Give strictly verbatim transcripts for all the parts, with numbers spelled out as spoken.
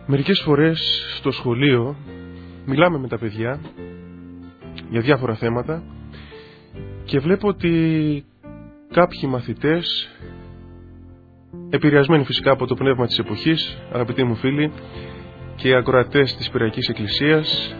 Μερικές φορές στο σχολείο μιλάμε με τα παιδιά για διάφορα θέματα και βλέπω ότι κάποιοι μαθητές, επηρεασμένοι φυσικά από το πνεύμα της εποχής, αγαπητοί μου φίλοι και ακροατές της Πυριακής Εκκλησίας,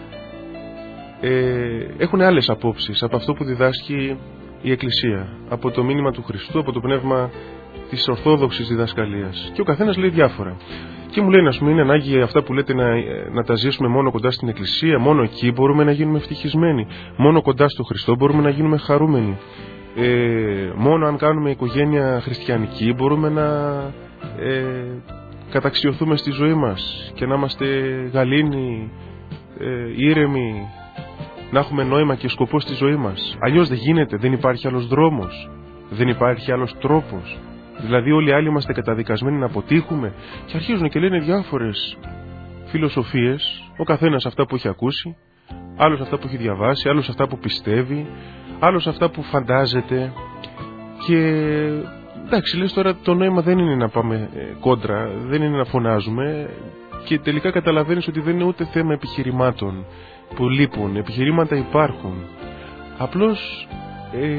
ε, έχουν άλλες απόψεις από αυτό που διδάσκει η Εκκλησία, από το μήνυμα του Χριστού, από το πνεύμα της ορθόδοξης διδασκαλίας, και ο καθένας λέει διάφορα. Και μου λένε, ας πούμε, είναι ανάγκη αυτά που λέτε να, να τα ζήσουμε μόνο κοντά στην Εκκλησία, μόνο εκεί μπορούμε να γίνουμε ευτυχισμένοι, μόνο κοντά στο Χριστό μπορούμε να γίνουμε χαρούμενοι, ε, μόνο αν κάνουμε οικογένεια χριστιανική μπορούμε να ε, καταξιωθούμε στη ζωή μας και να είμαστε γαλήνοι, ε, ήρεμοι, να έχουμε νόημα και σκοπό στη ζωή μας. Αλλιώς δεν γίνεται, δεν υπάρχει άλλος δρόμος, δεν υπάρχει άλλος τρόπος. Δηλαδή όλοι οι άλλοι είμαστε καταδικασμένοι να αποτύχουμε, και αρχίζουν και λένε διάφορες φιλοσοφίες, ο καθένας αυτά που έχει ακούσει, άλλος αυτά που έχει διαβάσει, άλλος αυτά που πιστεύει, άλλος αυτά που φαντάζεται. Και εντάξει, λες τώρα το νόημα δεν είναι να πάμε κόντρα, δεν είναι να φωνάζουμε, και τελικά καταλαβαίνεις ότι δεν είναι ούτε θέμα επιχειρημάτων που λείπουν. Επιχειρήματα υπάρχουν. Απλώς ε,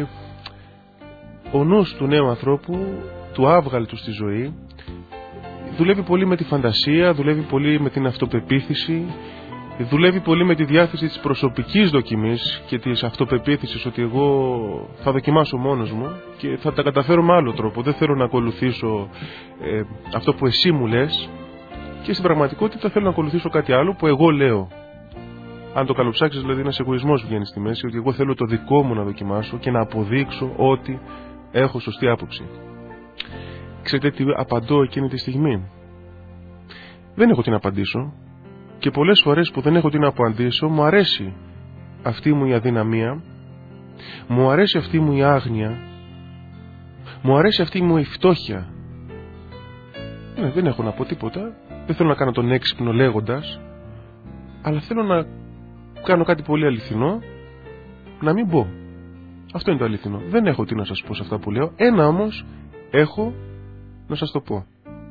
ο νους του νέου ανθρώπου, του άβγαλτου στη ζωή, δουλεύει πολύ με τη φαντασία, δουλεύει πολύ με την αυτοπεποίθηση, δουλεύει πολύ με τη διάθεση της προσωπικής δοκιμής και της αυτοπεποίθησης ότι εγώ θα δοκιμάσω μόνος μου και θα τα καταφέρω με άλλο τρόπο, δεν θέλω να ακολουθήσω ε, αυτό που εσύ μου λες, και στην πραγματικότητα θέλω να ακολουθήσω κάτι άλλο που εγώ λέω. Αν το καλοψάξεις, δηλαδή, ένας εγωισμός βγαίνει στη μέση, ότι εγώ θέλω το δικό μου να δοκιμάσω και να αποδείξω ότι έχω σωστή άποψη. Ξέρετε τι απαντώ εκείνη τη στιγμή? Δεν έχω τι να απαντήσω, και πολλές φορές που δεν έχω τι να απαντήσω, μου αρέσει αυτή μου η αδυναμία, μου αρέσει αυτή μου η άγνοια, μου αρέσει αυτή μου η φτώχεια. Ναι, δεν έχω να πω τίποτα, δεν θέλω να κάνω τον έξυπνο λέγοντας, αλλά θέλω να κάνω κάτι πολύ αληθινό, να μην πω. Αυτό είναι το αληθινό. Δεν έχω τι να σας πω σε αυτά που λέω. Ένα όμως έχω να σας το πω.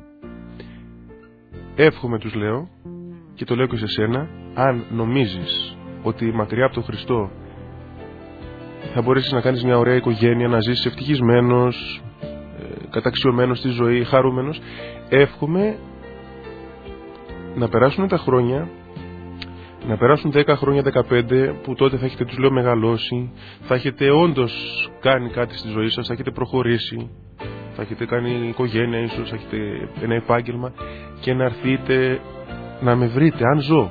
Εύχομαι, τους λέω, και το λέω και σε σένα, αν νομίζεις ότι μακριά από τον Χριστό θα μπορέσεις να κάνεις μια ωραία οικογένεια, να ζήσεις ευτυχισμένος, ε, καταξιωμένος στη ζωή, χαρούμενος, εύχομαι να περάσουν τα χρόνια, να περάσουν δέκα χρόνια, δεκαπέντε, που τότε θα έχετε, τους λέω, μεγαλώσει, θα έχετε όντως κάνει κάτι στη ζωή σας, θα έχετε προχωρήσει, θα έχετε κάνει οικογένεια, ίσως θα έχετε ένα επάγγελμα, και να έρθετε να με βρείτε, αν ζω,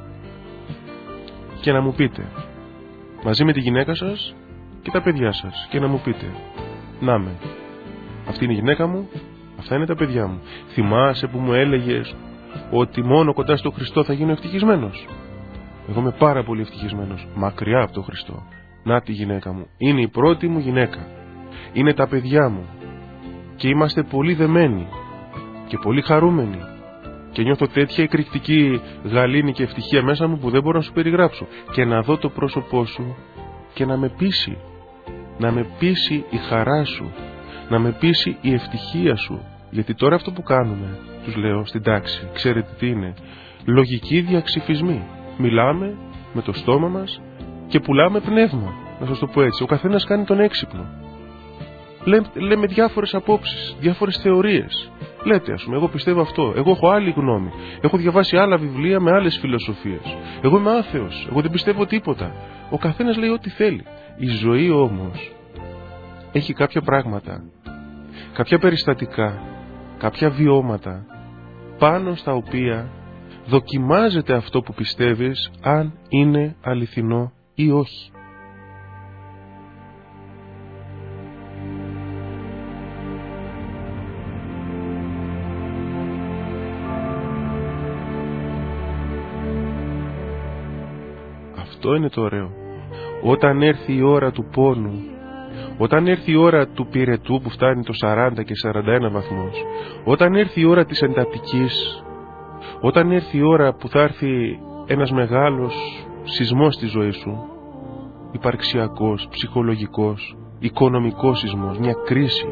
και να μου πείτε, μαζί με τη γυναίκα σας και τα παιδιά σας, και να μου πείτε, να με, αυτή είναι η γυναίκα μου, αυτά είναι τα παιδιά μου. Θυμάσαι που μου έλεγες ότι μόνο κοντά στο Χριστό θα γίνω ευτυχισμένος? Εγώ είμαι πάρα πολύ ευτυχισμένος, μακριά από τον Χριστό. Να τη γυναίκα μου, είναι η πρώτη μου γυναίκα, είναι τα παιδιά μου, και είμαστε πολύ δεμένοι και πολύ χαρούμενοι, και νιώθω τέτοια εκρηκτική γαλήνη και ευτυχία μέσα μου που δεν μπορώ να σου περιγράψω. Και να δω το πρόσωπό σου και να με πείσει, να με πείσει η χαρά σου, να με πείσει η ευτυχία σου. Γιατί τώρα αυτό που κάνουμε, τους λέω, στην τάξη, ξέρετε τι είναι? Λογική διαξυφισμή. Μιλάμε με το στόμα μας και πουλάμε πνεύμα, να σας το πω έτσι. Ο καθένας κάνει τον έξυπνο. Λέ, λέμε διάφορες απόψεις, διάφορες θεωρίες. Λέτε, ας πούμε, εγώ πιστεύω αυτό, εγώ έχω άλλη γνώμη, έχω διαβάσει άλλα βιβλία με άλλες φιλοσοφίες, εγώ είμαι άθεος, εγώ δεν πιστεύω τίποτα. Ο καθένας λέει ό,τι θέλει. Η ζωή όμως έχει κάποια πράγματα, κάποια περιστατικά, κάποια βιώματα, πάνω στα οποία δοκιμάζεται αυτό που πιστεύεις, αν είναι αληθινό ή όχι. Αυτό είναι το ωραίο. Όταν έρθει η ώρα του πόνου, όταν έρθει η ώρα του πυρετού που φτάνει το σαράντα και σαράντα ένα βαθμούς, όταν έρθει η ώρα της εντατικής, όταν έρθει η ώρα που θα έρθει ένας μεγάλος σεισμός στη ζωή σου, υπαρξιακός, ψυχολογικός, οικονομικός σεισμός, μια κρίση,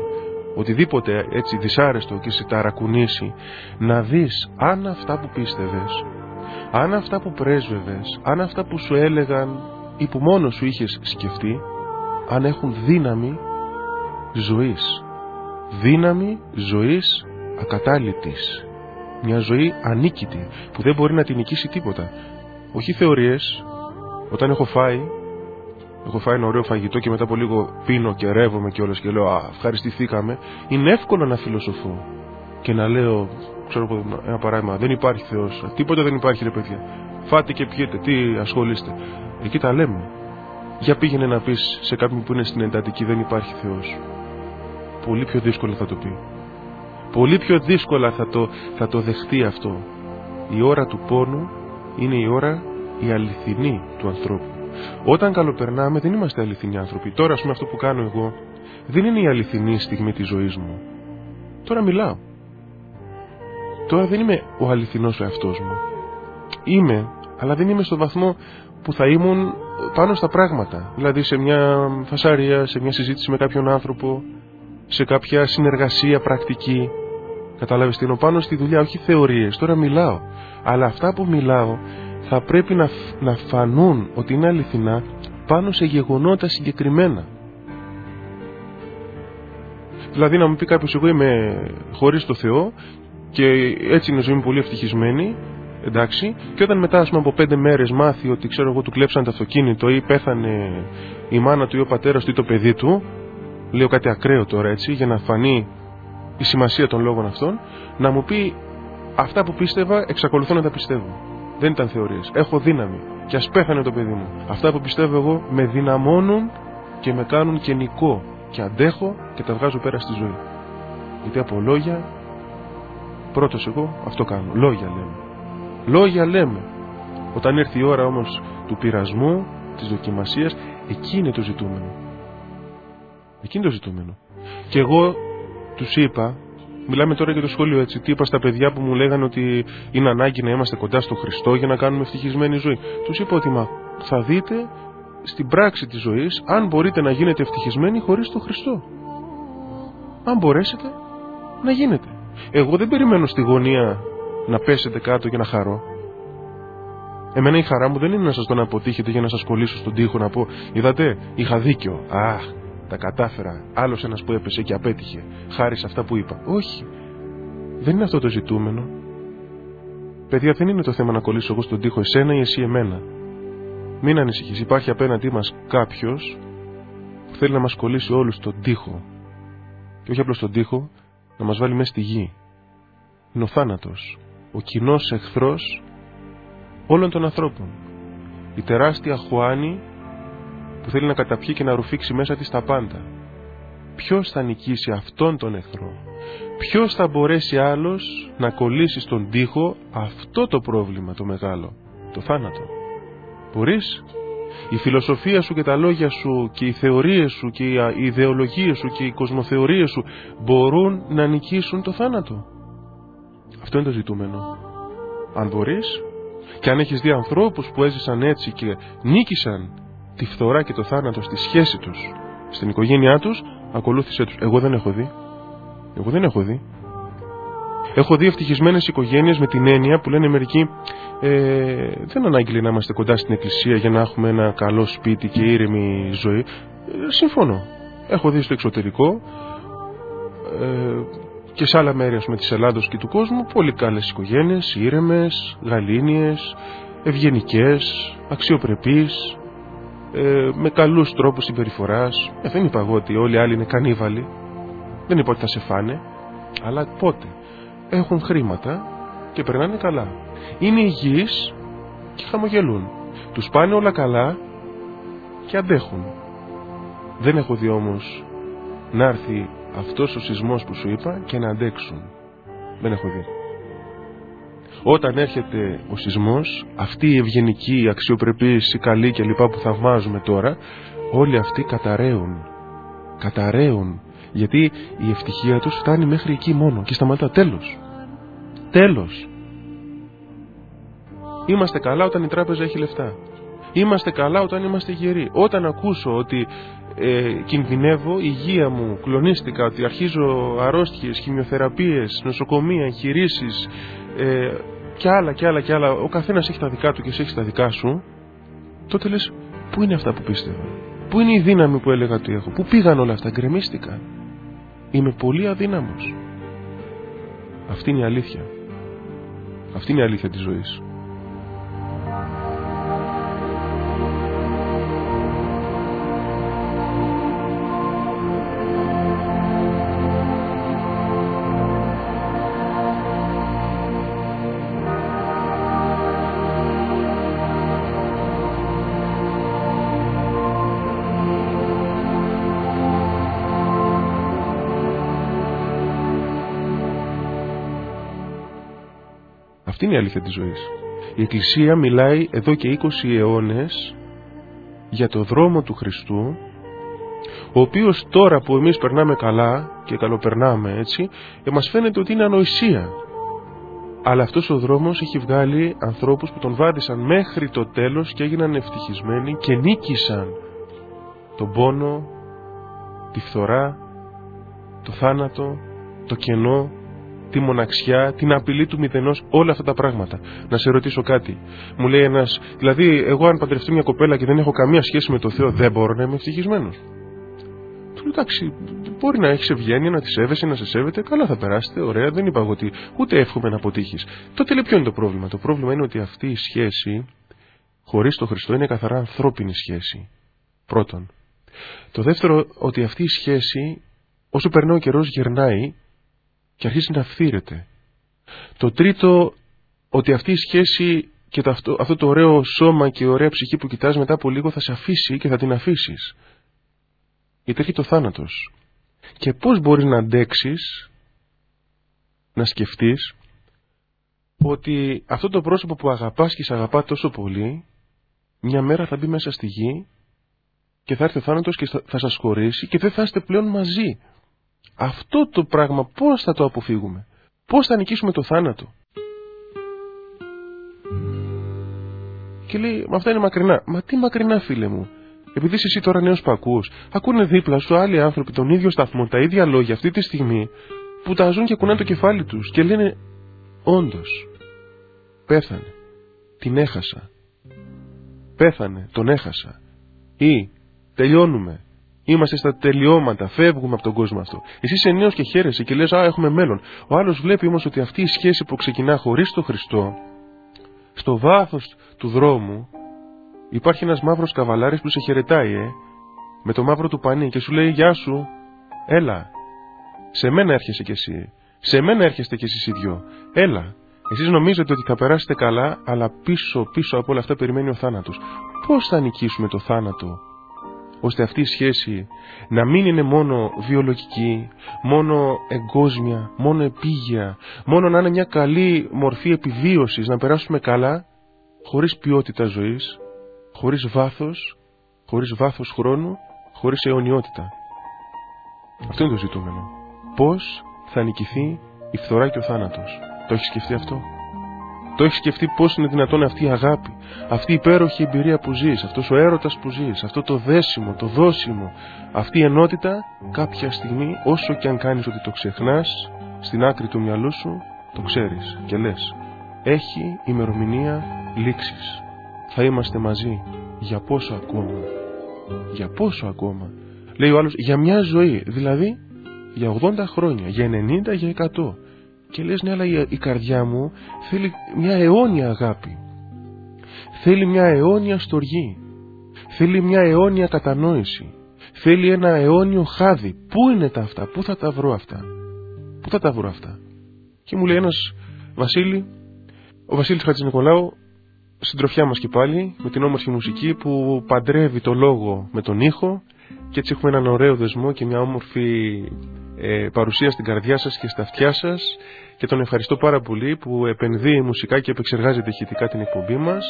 οτιδήποτε έτσι δυσάρεστο και σε ταρακουνήσει, να δεις αν αυτά που πίστευες, αν αυτά που πρέσβευες, αν αυτά που σου έλεγαν ή που μόνο σου είχες σκεφτεί, αν έχουν δύναμη ζωής, δύναμη ζωής ακατάληπτης, μια ζωή ανίκητη που δεν μπορεί να την νικήσει τίποτα. Όχι θεωρίες. Όταν έχω φάει έχω φάει ένα ωραίο φαγητό και μετά από λίγο πίνω και ρεύομαι και όλες και λέω α, ευχαριστηθήκαμε, είναι εύκολο να φιλοσοφώ και να λέω, ξέρω ένα παράδειγμα, δεν υπάρχει Θεός, τίποτα δεν υπάρχει ρε παιδιά, φάτε και πιείτε, τι ασχολείστε. Εκεί τα λέμε. Για πήγαινε να πεις σε κάποιον που είναι στην εντατική δεν υπάρχει Θεός. Πολύ πιο δύσκολα θα το πει. Πολύ πιο δύσκολα θα το, θα το δεχτεί αυτό. Η ώρα του πόνου είναι η ώρα η αληθινή του ανθρώπου. Όταν καλοπερνάμε δεν είμαστε αληθινοί άνθρωποι. Τώρα ας πούμε αυτό που κάνω εγώ δεν είναι η αληθινή στιγμή της ζωής μου. Τώρα μιλάω. Τώρα δεν είμαι ο αληθινός ο εαυτός μου. Είμαι, αλλά δεν είμαι στο βαθμό που θα ήμουν πάνω στα πράγματα. Δηλαδή σε μια φασαρία, σε μια συζήτηση με κάποιον άνθρωπο, σε κάποια συνεργασία πρακτική. Κατάλαβες τι εννοώ, πάνω στη δουλειά, όχι θεωρίες. Τώρα μιλάω. Αλλά αυτά που μιλάω θα πρέπει να, να φανούν ότι είναι αληθινά πάνω σε γεγονότα συγκεκριμένα. Δηλαδή να μου πει κάποιος εγώ είμαι χωρίς το Θεό και έτσι είναι η ζωή μου πολύ ευτυχισμένη, εντάξει, και όταν μετά ας πούμε, από πέντε μέρες μάθει ότι ξέρω εγώ του κλέψαν το αυτοκίνητο ή πέθανε η μάνα του ή ο πατέρας του ή το παιδί του, λέω κάτι ακραίο τώρα έτσι για να φανεί η σημασία των λόγων αυτών, να μου πει αυτά που πίστευα εξακολουθώ να τα πιστεύω. Δεν ήταν θεωρίες. Έχω δύναμη. Και ας πέθανε το παιδί μου. Αυτά που πιστεύω εγώ με δυναμώνουν και με κάνουν και νικό. Και αντέχω και τα βγάζω πέρα στη ζωή. Γιατί από λόγια, πρώτος εγώ αυτό κάνω. Λόγια λέμε. Λόγια λέμε. Όταν έρθει η ώρα όμως του πειρασμού, της δοκιμασίας, εκεί είναι το ζητούμενο. Εκεί είναι το ζητούμενο. Και εγώ τους είπα, μιλάμε τώρα για το σχολείο έτσι, τι είπα στα παιδιά που μου λέγανε ότι είναι ανάγκη να είμαστε κοντά στον Χριστό για να κάνουμε ευτυχισμένη ζωή. Τους είπα ότι μα θα δείτε στην πράξη της ζωής αν μπορείτε να γίνετε ευτυχισμένοι χωρίς τον Χριστό. Αν μπορέσετε να γίνετε. Εγώ δεν περιμένω στη γωνία να πέσετε κάτω για να χαρώ. Εμένα η χαρά μου δεν είναι να σας τον αποτύχετε για να σας κολλήσω στον τοίχο να πω είδατε είχα δίκιο, αχ τα κατάφερα, άλλος ένας που έπεσε και απέτυχε χάρη σε αυτά που είπα. Όχι, δεν είναι αυτό το ζητούμενο. Παιδιά, δεν είναι το θέμα να κολλήσω εγώ στον τοίχο εσένα ή εσύ εμένα. Μην ανησυχείς, υπάρχει απέναντί μας κάποιος που θέλει να μας κολλήσει όλους στον τοίχο. Και όχι απλώς στον τοίχο, να μας βάλει μέσα στη γη. Είναι ο θάνατος, ο κοινός εχθρός όλων των ανθρώπων. Η τεράστια χουάνη που θέλει να καταπιεί και να ρουφήξει μέσα της τα πάντα. Ποιος θα νικήσει αυτόν τον εχθρό? Ποιος θα μπορέσει άλλος να κολλήσει στον τοίχο αυτό το πρόβλημα το μεγάλο, το θάνατο? Μπορείς? Η φιλοσοφία σου και τα λόγια σου και οι θεωρίες σου και οι ιδεολογίες σου και οι κοσμοθεωρίες σου μπορούν να νικήσουν το θάνατο? Αυτό είναι το ζητούμενο. Αν μπορείς, και αν έχεις δει ανθρώπους που έζησαν έτσι και νίκησαν τη φθορά και το θάνατο στη σχέση τους, στην οικογένειά τους, ακολούθησέ τους. Εγώ δεν έχω δει. Εγώ δεν έχω δει. Έχω δει ευτυχισμένες οικογένειες με την έννοια που λένε μερικοί ε, δεν ανάγκη να είμαστε κοντά στην εκκλησία για να έχουμε ένα καλό σπίτι και ήρεμη ζωή. Ε, συμφωνώ. Έχω δει στο εξωτερικό ε, και σε άλλα μέρη ας πούμε, της Ελλάδος και του κόσμου πολύ καλές οικογένειες, ήρεμες, γαλήνιες, ευγενικές, αξιοπρεπείς, ε, με καλούς τρόπους συμπεριφοράς. Ε, δεν είπα εγώ ότι όλοι οι άλλοι είναι κανίβαλοι. Δεν είπα ότι θα σε φάνε. Αλλά πότε? Έχουν χρήματα και περνάνε καλά. Είναι υγιείς και χαμογελούν. Τους πάνε όλα καλά και αντέχουν. Δεν έχω δει όμως να έρθει αυτός ο σεισμός που σου είπα και να αντέξουν. Δεν έχω δει. Όταν έρχεται ο σεισμός, αυτή η ευγενική, η αξιοπρεπής, η καλή και λοιπά που θαυμάζουμε τώρα, όλοι αυτοί καταραίουν. Καταραίουν. Γιατί η ευτυχία τους φτάνει μέχρι εκεί μόνο και σταματά. Τέλος. Τέλος. Είμαστε καλά όταν η τράπεζα έχει λεφτά. Είμαστε καλά όταν είμαστε γεροί. Όταν ακούσω ότι ε, κινδυνεύω, η υγεία μου, κλονίστηκα, ότι αρχίζω αρρώστιες, χημειοθεραπείες, νοσοκομεία, εγχειρήσεις ε, και άλλα και άλλα και άλλα, ο καθένας έχει τα δικά του και εσύ έχεις τα δικά σου, τότε λες, πού είναι αυτά που πίστευα, πού είναι η δύναμη που έλεγα ότι έχω, πού πήγαν όλα αυτά, γκρεμίστηκα, είμαι πολύ αδύναμος. Αυτή είναι η αλήθεια. Αυτή είναι η αλήθεια της ζωής. Αυτή είναι η αλήθεια της ζωής. Η Εκκλησία μιλάει εδώ και είκοσι αιώνες για το δρόμο του Χριστού, ο οποίος τώρα που εμείς περνάμε καλά και καλοπερνάμε έτσι, μας φαίνεται ότι είναι ανοησία. Αλλά αυτός ο δρόμος έχει βγάλει ανθρώπους που τον βάδισαν μέχρι το τέλος και έγιναν ευτυχισμένοι και νίκησαν τον πόνο, τη φθορά, το θάνατο, το κενό, τη μοναξιά, την απειλή του μηδενός, όλα αυτά τα πράγματα. Να σε ρωτήσω κάτι. Μου λέει ένας, δηλαδή, εγώ αν παντρευτώ μια κοπέλα και δεν έχω καμία σχέση με το Θεό, δεν μπορώ να είμαι ευτυχισμένος. Του λέω, εντάξει, μπορεί να έχεις ευγένεια, να τη σέβεσαι, να σε σέβεται, καλά θα περάσετε, ωραία, δεν είπα εγώ ότι ούτε εύχομαι να αποτύχεις. Τότε λέει, ποιο είναι το πρόβλημα? Το πρόβλημα είναι ότι αυτή η σχέση, χωρίς τον Χριστό, είναι καθαρά ανθρώπινη σχέση. Πρώτον. Το δεύτερο, ότι αυτή η σχέση, όσο περνάει ο καιρός, γερνάει και αρχίζει να φθήρεται. Το τρίτο, ότι αυτή η σχέση και το αυτό, αυτό το ωραίο σώμα και η ωραία ψυχή που κοιτάς μετά από λίγο θα σε αφήσει και θα την αφήσεις. Γιατί έρχεται ο θάνατος. Και πώς μπορείς να αντέξεις, να σκεφτείς ότι αυτό το πρόσωπο που αγαπάς και σε αγαπά τόσο πολύ, μια μέρα θα μπει μέσα στη γη και θα έρθει ο θάνατος και θα σας χωρίσει και δεν θα είστε πλέον μαζί. Αυτό το πράγμα πώς θα το αποφύγουμε? Πώς θα νικήσουμε το θάνατο? Και λέει, μα αυτά είναι μακρινά. Μα τι μακρινά, φίλε μου? Επειδή είσαι εσύ τώρα νέος που ακούς, ακούνε δίπλα σου άλλοι άνθρωποι τον ίδιο σταθμό, τα ίδια λόγια αυτή τη στιγμή, που τα ζουν και κουνάνε το κεφάλι τους και λένε, όντως, πέθανε, την έχασα. Πέθανε, τον έχασα. Ή, τελειώνουμε. Είμαστε στα τελειώματα, φεύγουμε από τον κόσμο αυτό. Εσύ είσαι νέος και χαίρεσαι και λες, α, έχουμε μέλλον. Ο άλλος βλέπει όμως ότι αυτή η σχέση που ξεκινά χωρίς τον Χριστό, στο βάθος του δρόμου, υπάρχει ένας μαύρος καβαλάρης που σε χαιρετάει, ε, με το μαύρο του πανί και σου λέει, γεια σου, έλα, σε μένα έρχεσαι κι εσύ, σε μένα έρχεστε κι εσείς οι δυο, έλα. Εσείς νομίζετε ότι θα περάσετε καλά, αλλά πίσω, πίσω από όλα αυτά περιμένει ο θάνατος. Πώς θα νικήσουμε το θάνατο, ώστε αυτή η σχέση να μην είναι μόνο βιολογική, μόνο εγκόσμια, μόνο επίγεια, μόνο να είναι μια καλή μορφή επιβίωσης, να περάσουμε καλά, χωρίς ποιότητα ζωής, χωρίς βάθος, χωρίς βάθος χρόνου, χωρίς αιωνιότητα. Αυτό είναι το ζητούμενο. Πώς θα νικηθεί η φθορά και ο θάνατος? Το έχεις σκεφτεί αυτό? Το έχεις σκεφτεί πώς είναι δυνατόν αυτή η αγάπη, αυτή η υπέροχη εμπειρία που ζεις, αυτός ο έρωτας που ζεις, αυτό το δέσιμο, το δώσιμο, αυτή η ενότητα κάποια στιγμή, όσο και αν κάνεις ότι το ξεχνάς, στην άκρη του μυαλού σου το ξέρεις και λες, έχει ημερομηνία λήξης. Θα είμαστε μαζί. Για πόσο ακόμα? Για πόσο ακόμα? Λέει ο άλλος, για μια ζωή, δηλαδή για ογδόντα χρόνια, για ενενήντα, για εκατό. Και λες, ναι, αλλά η καρδιά μου θέλει μια αιώνια αγάπη. Θέλει μια αιώνια στοργή. Θέλει μια αιώνια κατανόηση. Θέλει ένα αιώνιο χάδι. Πού είναι τα αυτά? Πού θα τα βρω αυτά? Πού θα τα βρω αυτά? Και μου λέει ένας Βασίλη, ο Βασίλης Χατζηνικολάου, συντροφιά μας και πάλι, με την όμορφη μουσική που παντρεύει το λόγο με τον ήχο και έτσι έχουμε έναν ωραίο δεσμό και μια όμορφη ε, παρουσία στην καρδιά σας και στα αυτιά σας και τον ευχαριστώ πάρα πολύ που επενδύει μουσικά και επεξεργάζεται ηχητικά την εκπομπή μας.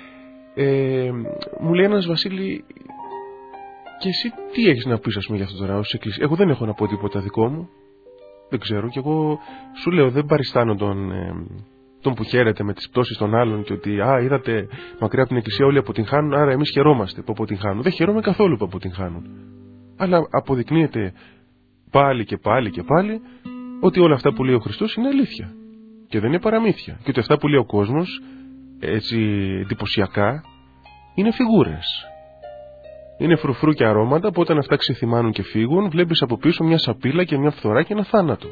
Ε, μου λέει ένας Βασίλη, και εσύ τι έχεις να πεις, ας πούμε, για αυτό τώρα ως εκκλησία? Εγώ δεν έχω να πω τίποτα δικό μου, δεν ξέρω, και εγώ σου λέω δεν παριστάνω τον, ε, τον που χαίρεται με τις πτώσεις των άλλων και ότι «Α, είδατε, μακριά από την εκκλησία όλοι αποτυγχάνουν, άρα εμείς χαιρόμαστε που αποτυγχάνουν». Δεν χαιρόμαι καθόλου που αποτυγχάνουν. Αλλά αποδεικνύεται πάλι και πάλι και πάλι ότι όλα αυτά που λέει ο Χριστός είναι αλήθεια. Και δεν είναι παραμύθια. Και ότι αυτά που λέει ο κόσμος, έτσι εντυπωσιακά, είναι φιγούρες. Είναι φρουφρού και αρώματα που όταν αυτά ξεθυμάνουν και φύγουν, βλέπεις από πίσω μια σαπίλα και μια φθορά και ένα θάνατο.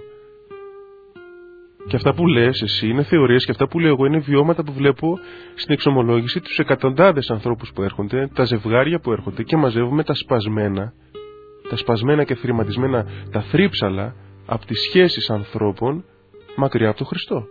Και αυτά που λες εσύ είναι θεωρίες και αυτά που λέω εγώ είναι βιώματα που βλέπω στην εξομολόγηση τους εκατοντάδες ανθρώπους που έρχονται, τα ζευγάρια που έρχονται και μαζεύουμε τα σπασμένα, τα σπασμένα και θρηματισμένα, τα θρύψαλα από τις σχέσεις ανθρώπων μακριά από τον Χριστό.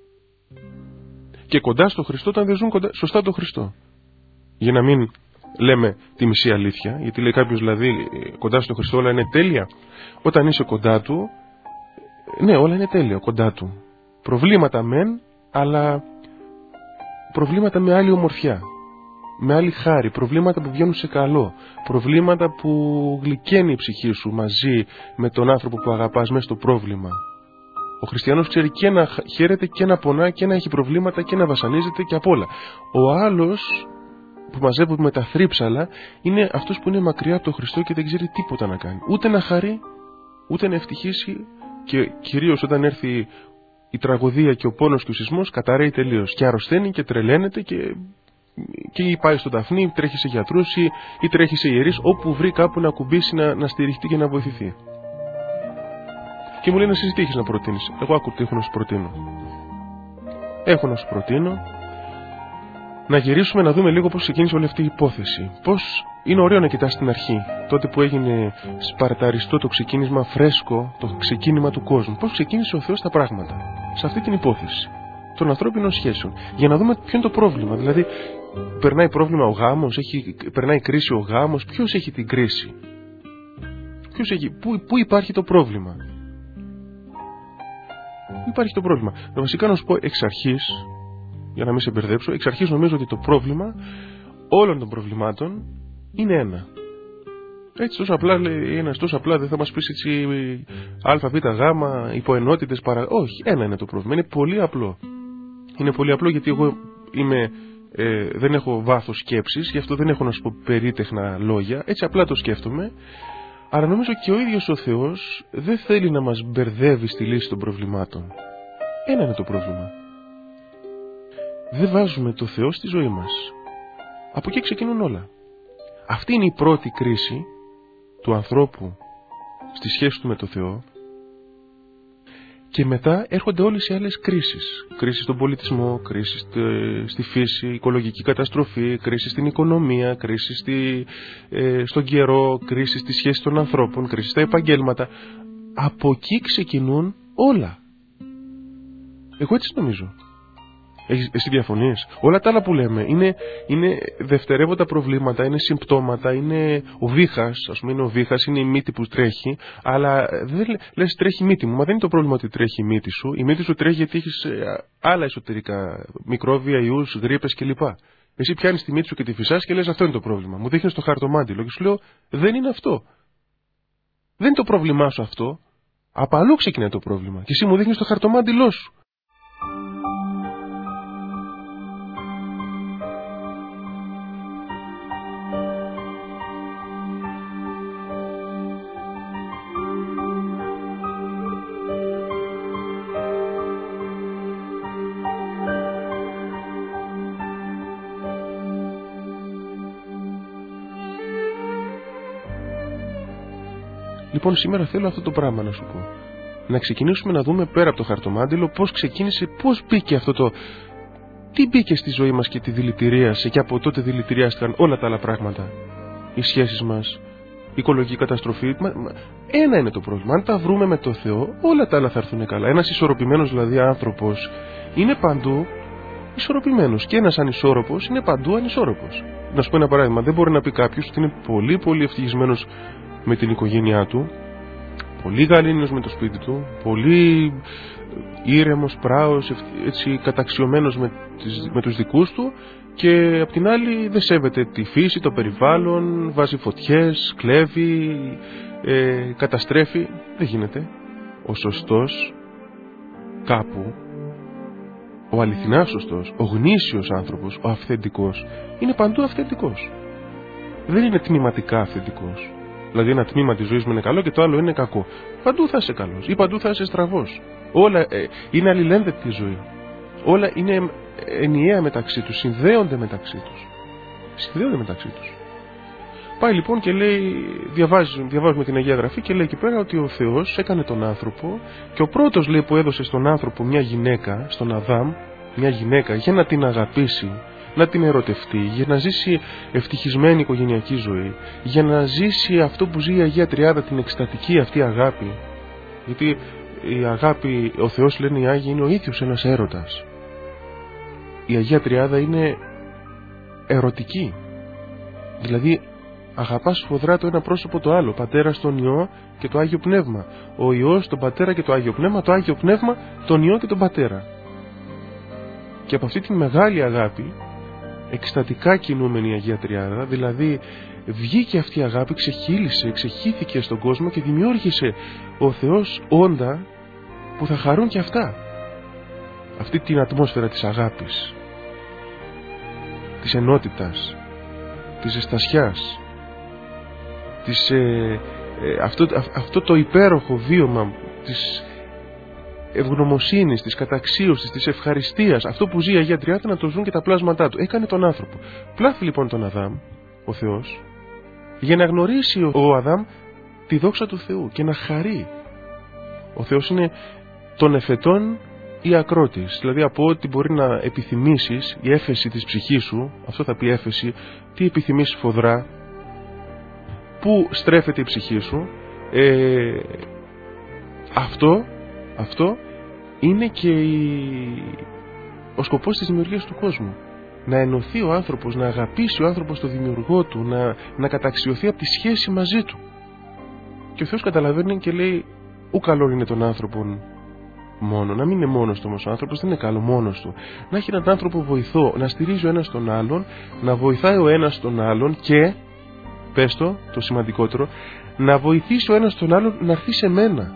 Και κοντά στο Χριστό όταν δεν ζουν κοντά, σωστά τον Χριστό. Για να μην λέμε τη μισή αλήθεια, γιατί λέει κάποιος δηλαδή κοντά στο Χριστό όλα είναι τέλεια. Όταν είσαι κοντά του, ναι, όλα είναι τέλεια κοντά του. Προβλήματα μεν, αλλά προβλήματα με άλλη ομορφιά, με άλλη χάρη, προβλήματα που βγαίνουν σε καλό, προβλήματα που γλυκαίνει η ψυχή σου μαζί με τον άνθρωπο που αγαπάς μέσα στο πρόβλημα. Ο χριστιανός ξέρει και να χαίρεται και να πονά και να έχει προβλήματα και να βασανίζεται και απ' όλα. Ο άλλος που μαζεύει με τα θρύψαλα είναι αυτός που είναι μακριά από τον Χριστό και δεν ξέρει τίποτα να κάνει. Ούτε να χαρεί, ούτε να ευτυχήσει και κυρίως όταν έρθει η τραγωδία και ο πόνος και ο σεισμός καταραίει τελείως και αρρωσταίνει και τρελαίνεται και, και ή πάει στο ταφνί, τρέχει σε γιατρούς ή, ή τρέχει σε ιερείς όπου βρει κάπου να κουμπίσει, να, να στηριχτεί και να βοηθηθεί. Και μου λένε εσύ τι έχεις να προτείνεις. Εγώ άκου τι έχω να σου προτείνω. Έχω να σου προτείνω να γυρίσουμε να δούμε λίγο πώς ξεκίνησε όλη αυτή η υπόθεση. Πώς είναι ωραίο να κοιτάς την αρχή, τότε που έγινε σπαρταριστό το ξεκίνημα, φρέσκο το ξεκίνημα του κόσμου. Πώς ξεκίνησε ο Θεός τα πράγματα σε αυτή την υπόθεση των ανθρώπινων σχέσεων. Για να δούμε ποιο είναι το πρόβλημα. Δηλαδή, περνάει πρόβλημα ο γάμος, έχει, περνάει κρίση ο γάμος, ποιος έχει την κρίση, ποιος έχει, πού, πού υπάρχει το πρόβλημα. Υπάρχει το πρόβλημα. Βασικά να σου πω εξ αρχής, για να μην σε μπερδέψω, εξ αρχής νομίζω ότι το πρόβλημα όλων των προβλημάτων είναι ένα. Έτσι τόσο απλά λέει ένας, τόσο απλά δεν θα μας πεις έτσι α, β, γ, υποενότητες παρα... Όχι, ένα είναι το πρόβλημα. Είναι πολύ απλό. Είναι πολύ απλό γιατί εγώ είμαι, ε, δεν έχω βάθος σκέψης, γι' αυτό δεν έχω να σου πω περίτεχνα λόγια. Έτσι απλά το σκέφτομαι. Άρα νομίζω και ο ίδιος ο Θεός δεν θέλει να μας μπερδεύει στη λύση των προβλημάτων. Ένα είναι το πρόβλημα. Δεν βάζουμε το Θεό στη ζωή μας. Από εκεί ξεκινούν όλα. Αυτή είναι η πρώτη κρίση του ανθρώπου στη σχέση του με το Θεό. Και μετά έρχονται όλες οι άλλες κρίσεις. Κρίση στον πολιτισμό, κρίση στη φύση, οικολογική καταστροφή, κρίση στην οικονομία, κρίση στη, ε, στον καιρό, κρίση στη σχέση των ανθρώπων, κρίση στα επαγγέλματα. Από εκεί ξεκινούν όλα. Εγώ έτσι νομίζω. Εσύ διαφωνείς? Όλα τα άλλα που λέμε είναι, είναι δευτερεύοντα προβλήματα, είναι συμπτώματα, είναι ο βήχας, ας πούμε είναι ο βήχας, είναι η μύτη που τρέχει, αλλά δεν λες τρέχει η μύτη μου, μα δεν είναι το πρόβλημα ότι τρέχει η μύτη σου, η μύτη σου τρέχει γιατί έχεις άλλα εσωτερικά, μικρόβια, ιούς, γρίπες κλπ. Εσύ πιάνεις τη μύτη σου και τη φυσάς και λες αυτό είναι το πρόβλημα, μου δείχνεις το χαρτομάτιλο και σου λέω δεν είναι αυτό. Δεν είναι το πρόβλημά σου αυτό, από αλλού ξεκινάει το πρόβλημα και εσύ μου δείχνεις το χαρτομάτιλό σου. Λοιπόν, σήμερα θέλω αυτό το πράγμα να σου πω. Να ξεκινήσουμε να δούμε πέρα από το χαρτομάτιλο πώς ξεκίνησε, πώς μπήκε αυτό το. Τι μπήκε στη ζωή μας και τη δηλητηρίασε, και από τότε δηλητηριάστηκαν όλα τα άλλα πράγματα. Οι σχέσεις μας, η οικολογική καταστροφή. Μα, μα, ένα είναι το πρόβλημα. Αν τα βρούμε με το Θεό, όλα τα άλλα θα έρθουν καλά. Ένας ισορροπημένος δηλαδή άνθρωπος είναι παντού ισορροπημένος. Και ένας ανισόρροπος είναι παντού ανισόρροπος. Να σου πω ένα παράδειγμα. Δεν μπορεί να πει κάποιος ότι είναι πολύ πολύ ευτυχισμένος με την οικογένειά του, πολύ γαλήνιος με το σπίτι του, πολύ ήρεμος, πράος, έτσι καταξιωμένος με, τις, με τους δικούς του, και απ' την άλλη δεν σέβεται τη φύση, το περιβάλλον, βάζει φωτιές, κλέβει, ε, καταστρέφει. Δεν γίνεται. Ο σωστός κάπου ο αληθινά σωστός, ο γνήσιος άνθρωπος, ο αυθεντικός, είναι παντού αυθεντικός. Δεν είναι τμηματικά αυθεντικός. Δηλαδή ένα τμήμα της ζωής μου είναι καλό και το άλλο είναι κακό. Παντού θα είσαι καλός ή παντού θα είσαι στραβός. Όλα ε, είναι αλληλένδετη η ζωή. Όλα είναι ενιαία μεταξύ τους, συνδέονται μεταξύ τους. Συνδέονται μεταξύ τους. Πάει λοιπόν και λέει, διαβάζει, διαβάζουμε την Αγία Γραφή και λέει εκεί πέρα ότι ο Θεός έκανε τον άνθρωπο και ο πρώτος λέει που έδωσε στον άνθρωπο μια γυναίκα, στον Αδάμ, μια γυναίκα για να την αγαπήσει, να την ερωτευτεί, για να ζήσει ευτυχισμένη οικογενειακή ζωή, για να ζήσει αυτό που ζει η Αγία Τριάδα, την εκστατική αυτή αγάπη. Γιατί η αγάπη, ο Θεός λένε οι Άγιοι, είναι ο ίδιος ένας έρωτας. Η Αγία Τριάδα είναι ερωτική. Δηλαδή αγαπάς σφοδρά το ένα πρόσωπο το άλλο, Πατέρα τον Υιό και το Άγιο Πνεύμα, ο Υιός τον Πατέρα και το Άγιο Πνεύμα, το Άγιο Πνεύμα τον Υιό και τον Πατέρα. Και από αυτή τη μεγάλη αγάπη, εκστατικά κινούμενη η Αγία Τριάδα, δηλαδή βγήκε αυτή η αγάπη, ξεχύλισε, ξεχύθηκε στον κόσμο και δημιούργησε ο Θεός όντα που θα χαρούν και αυτά. Αυτή την ατμόσφαιρα της αγάπης, της ενότητας, της ζεστασιάς, της, ε, ε, αυτό, α, αυτό το υπέροχο βίωμα της ευγνωμοσύνης, της καταξίωσης, της ευχαριστίας, αυτό που ζει η Αγία Τριάδα, να το ζουν και τα πλάσματά του. Έκανε τον άνθρωπο. Πλάθη λοιπόν τον Αδάμ, ο Θεός, για να γνωρίσει ο, ο Αδάμ τη δόξα του Θεού και να χαρεί. Ο Θεός είναι των εφετών η ακρότης, δηλαδή από ό,τι μπορεί να επιθυμήσεις, η έφεση της ψυχής σου, αυτό θα πει έφεση, τι επιθυμείς σφοδρά, πού στρέφεται η ψυχή σου, ε, αυτό, αυτό είναι και η, ο σκοπός της δημιουργίας του κόσμου. Να ενωθεί ο άνθρωπος, να αγαπήσει ο άνθρωπος τον δημιουργό του, να, να καταξιωθεί από τη σχέση μαζί του. Και ο Θεός καταλαβαίνει και λέει, ου καλό είναι τον άνθρωπον μόνο, να μην είναι μόνος του όμως ο άνθρωπος, δεν είναι καλό μόνος του. Να έχει έναν άνθρωπο βοηθό, να στηρίζει ο ένας τον άλλον, να βοηθάει ο ένας τον άλλον και, πες το, το σημαντικότερο, να βοηθήσει ο ένας τον άλλον να έρθει σε μένα.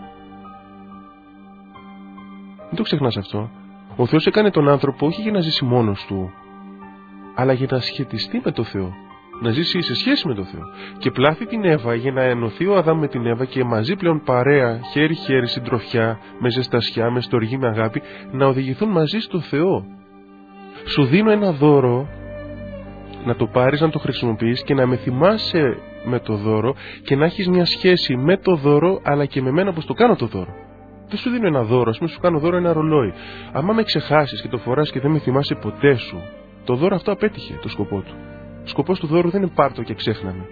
Μην το ξεχνάς αυτό. Ο Θεός έκανε τον άνθρωπο όχι για να ζήσει μόνος του, αλλά για να σχετιστεί με το Θεό, να ζήσει σε σχέση με το Θεό. Και πλάθη την Εύα για να ενωθεί ο Αδάμ με την Εύα και μαζί πλέον παρέα, χέρι-χέρι, συντροφιά, με ζεστασιά, με στοργή, με αγάπη, να οδηγηθούν μαζί στο Θεό. Σου δίνω ένα δώρο, να το πάρεις, να το χρησιμοποιείς και να με θυμάσαι με το δώρο και να έχεις μια σχέση με το δώρο, αλλά και με μένα που το κάνω το δώρο. Δεν σου δίνω ένα δώρο, ας πούμε σου κάνω δώρο ένα ρολόι. Αν με ξεχάσεις και το φοράς και δεν με θυμάσαι ποτέ σου, το δώρο αυτό απέτυχε το σκοπό του. Ο σκοπός του δώρου δεν είναι πάρτο και ξέχναμε.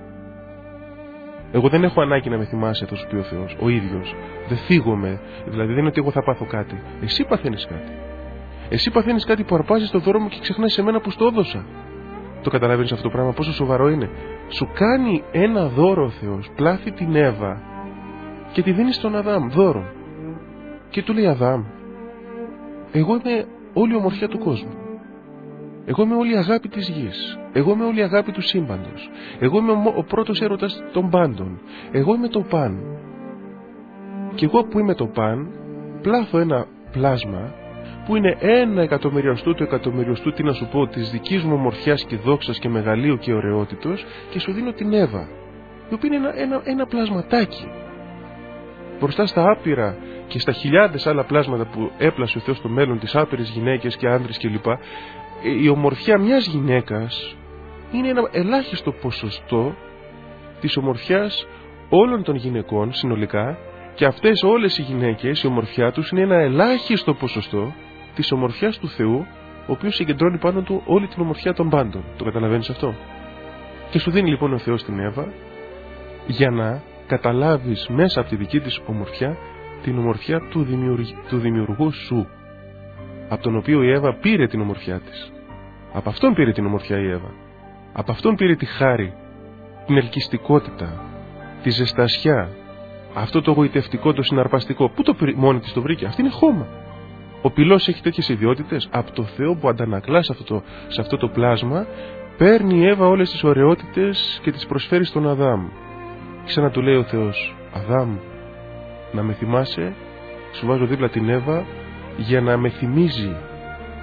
Εγώ δεν έχω ανάγκη να με θυμάσαι, θα σου πει ο Θεός, ο ίδιος. Δεν θίγομαι, δηλαδή δεν είναι ότι εγώ θα πάθω κάτι. Εσύ παθαίνεις κάτι. Εσύ παθαίνεις κάτι που αρπάζεις το δώρο μου και ξεχνάς εμένα που στο έδωσα. Το καταλαβαίνεις αυτό το πράγμα, πόσο σοβαρό είναι. Σου κάνει ένα δώρο ο Θεός, πλάθη την Εύα και τη δίνει στον Αδάμ δώρο. Και του λέει, Αδάμ, εγώ είμαι όλη η ομορφιά του κόσμου. Εγώ είμαι όλη η αγάπη της γης. Εγώ είμαι όλη η αγάπη του σύμπαντος. Εγώ είμαι ο, ο πρώτος έρωτας των πάντων. Εγώ είμαι το παν. Και εγώ που είμαι το παν, πλάθω ένα πλάσμα που είναι ένα εκατομμυριαστού του εκατομμυριαστού, τι να σου πω, της δικής μου ομορφιάς και δόξας και μεγαλείου και ωραιότητος, και σου δίνω την Εύα, η οποία είναι ένα, ένα, ένα πλασματάκι. Μπροστά στα άπειρα και στα χιλιάδες άλλα πλάσματα που έπλασε ο Θεός στο μέλλον, τις άπειρες γυναίκες και άντρες κλπ., η ομορφιά μιας γυναίκας είναι ένα ελάχιστο ποσοστό της ομορφιάς όλων των γυναικών συνολικά, και αυτές όλες οι γυναίκες, η ομορφιά τους είναι ένα ελάχιστο ποσοστό της ομορφιάς του Θεού, ο οποίος συγκεντρώνει πάνω του όλη την ομορφιά των πάντων. Το καταλαβαίνεις αυτό? Και σου δίνει λοιπόν ο Θεός την Εύα για να καταλάβεις μέσα από τη δική της ομορφιά την ομορφιά του, δημιουργ... του δημιουργού σου, από τον οποίο η Εύα πήρε την ομορφιά της. Από αυτόν πήρε την ομορφιά η Εύα. Από αυτόν πήρε τη χάρη, την ελκυστικότητα, τη ζεστασιά, αυτό το γοητευτικό, το συναρπαστικό. Πού το πήρε, μόνη της το βρήκε? Αυτή είναι χώμα. Ο πυλός έχει τέτοιες ιδιότητες. Από το Θεό που αντανακλά σε αυτό, το, σε αυτό το πλάσμα, παίρνει η Εύα όλες τις ωραιότητες και τις προσφέρει στον Αδάμ. Ξανά του λέει ο Θεός, Αδάμ, να με θυμάσαι, σου βάζω δίπλα την Εύα για να με θυμίζει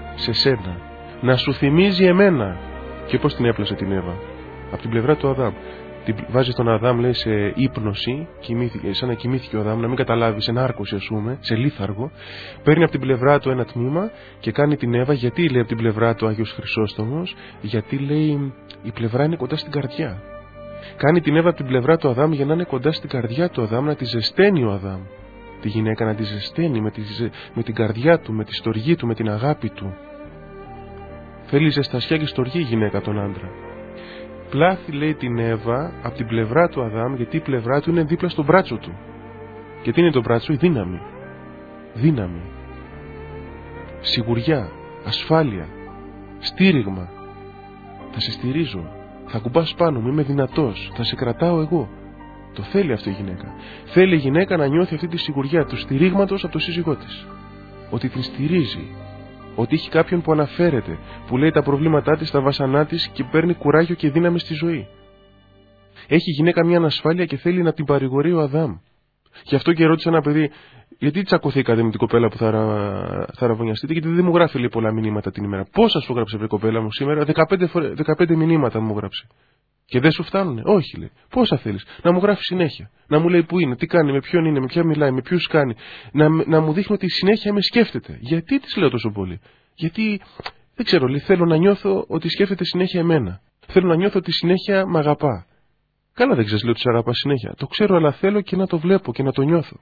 σε σένα, να σου θυμίζει εμένα. Και πώς την έπλασε την Εύα? Από την πλευρά του Αδάμ. Την βάζει στον Αδάμ, λέει, σε ύπνωση, κοιμήθηκε, σαν να κοιμήθηκε ο Αδάμ, να μην καταλάβει, σε νάρκωση, ας πούμε, σε λίθαργο. Παίρνει από την πλευρά του ένα τμήμα και κάνει την Εύα. Γιατί, λέει, από την πλευρά του Άγιος Χρυσόστομος? Γιατί, λέει, η πλευρά είναι κοντά στην καρδιά. Κάνει την Εύα από την πλευρά του Αδάμ για να είναι κοντά στην καρδιά του Αδάμ, να τη ζεσταίνει ο Αδάμ. Τη γυναίκα να τη ζεσταίνει με, τη, με την καρδιά του, με τη στοργή του, με την αγάπη του. Θέλει ζεστασιά και στοργή η γυναίκα τον άντρα. Πλάθει, λέει, την Εύα από την πλευρά του Αδάμ, γιατί η πλευρά του είναι δίπλα στο μπράτσο του. Και τι είναι το μπράτσο? Η δύναμη. Δύναμη. Σιγουριά. Ασφάλεια. Στήριγμα. Θα σε στηρίζω. Θα κουμπάς πάνω μου. Είμαι δυνατός. Θα σε κρατάω εγώ. Το θέλει αυτό η γυναίκα. Θέλει η γυναίκα να νιώθει αυτή τη σιγουριά του στηρίγματος από το σύζυγό της. Ότι την στηρίζει. Ότι έχει κάποιον που αναφέρεται, που λέει τα προβλήματά της, τα βάσανά της και παίρνει κουράγιο και δύναμη στη ζωή. Έχει η γυναίκα μια ανασφάλεια και θέλει να την παρηγορεί ο Αδάμ. Γι' αυτό και ρώτησε ένα παιδί, γιατί τσακωθήκατε με την κοπέλα που θα, θα ραβωνιαστείτε? Γιατί δεν μου γράφει, λέει, πολλά μηνύματα την ημέρα. Πόσα σου γράψε, βρε κοπέλα μου, σήμερα? δεκαπέντε, φορές, δεκαπέντε μηνύματα μου γράψε. Και δεν σου φτάνουνε? Όχι, λέει. Πόσα θέλεις? Να μου γράφει συνέχεια. Να μου λέει που είναι, τι κάνει, με ποιον είναι, με ποια μιλάει, με ποιους κάνει. Να, να μου δείχνει ότι συνέχεια με σκέφτεται. Γιατί της λέω τόσο πολύ? Γιατί, δεν ξέρω, λέει, θέλω να νιώθω ότι σκέφτεται συνέχεια εμένα. Θέλω να νιώθω ότι συνέχεια με αγαπά. Καλά, δεν ξέρεις, λέω, ότι σε αγαπά συνέχεια. Το ξέρω, αλλά θέλω και να το βλέπω και να το νιώθω.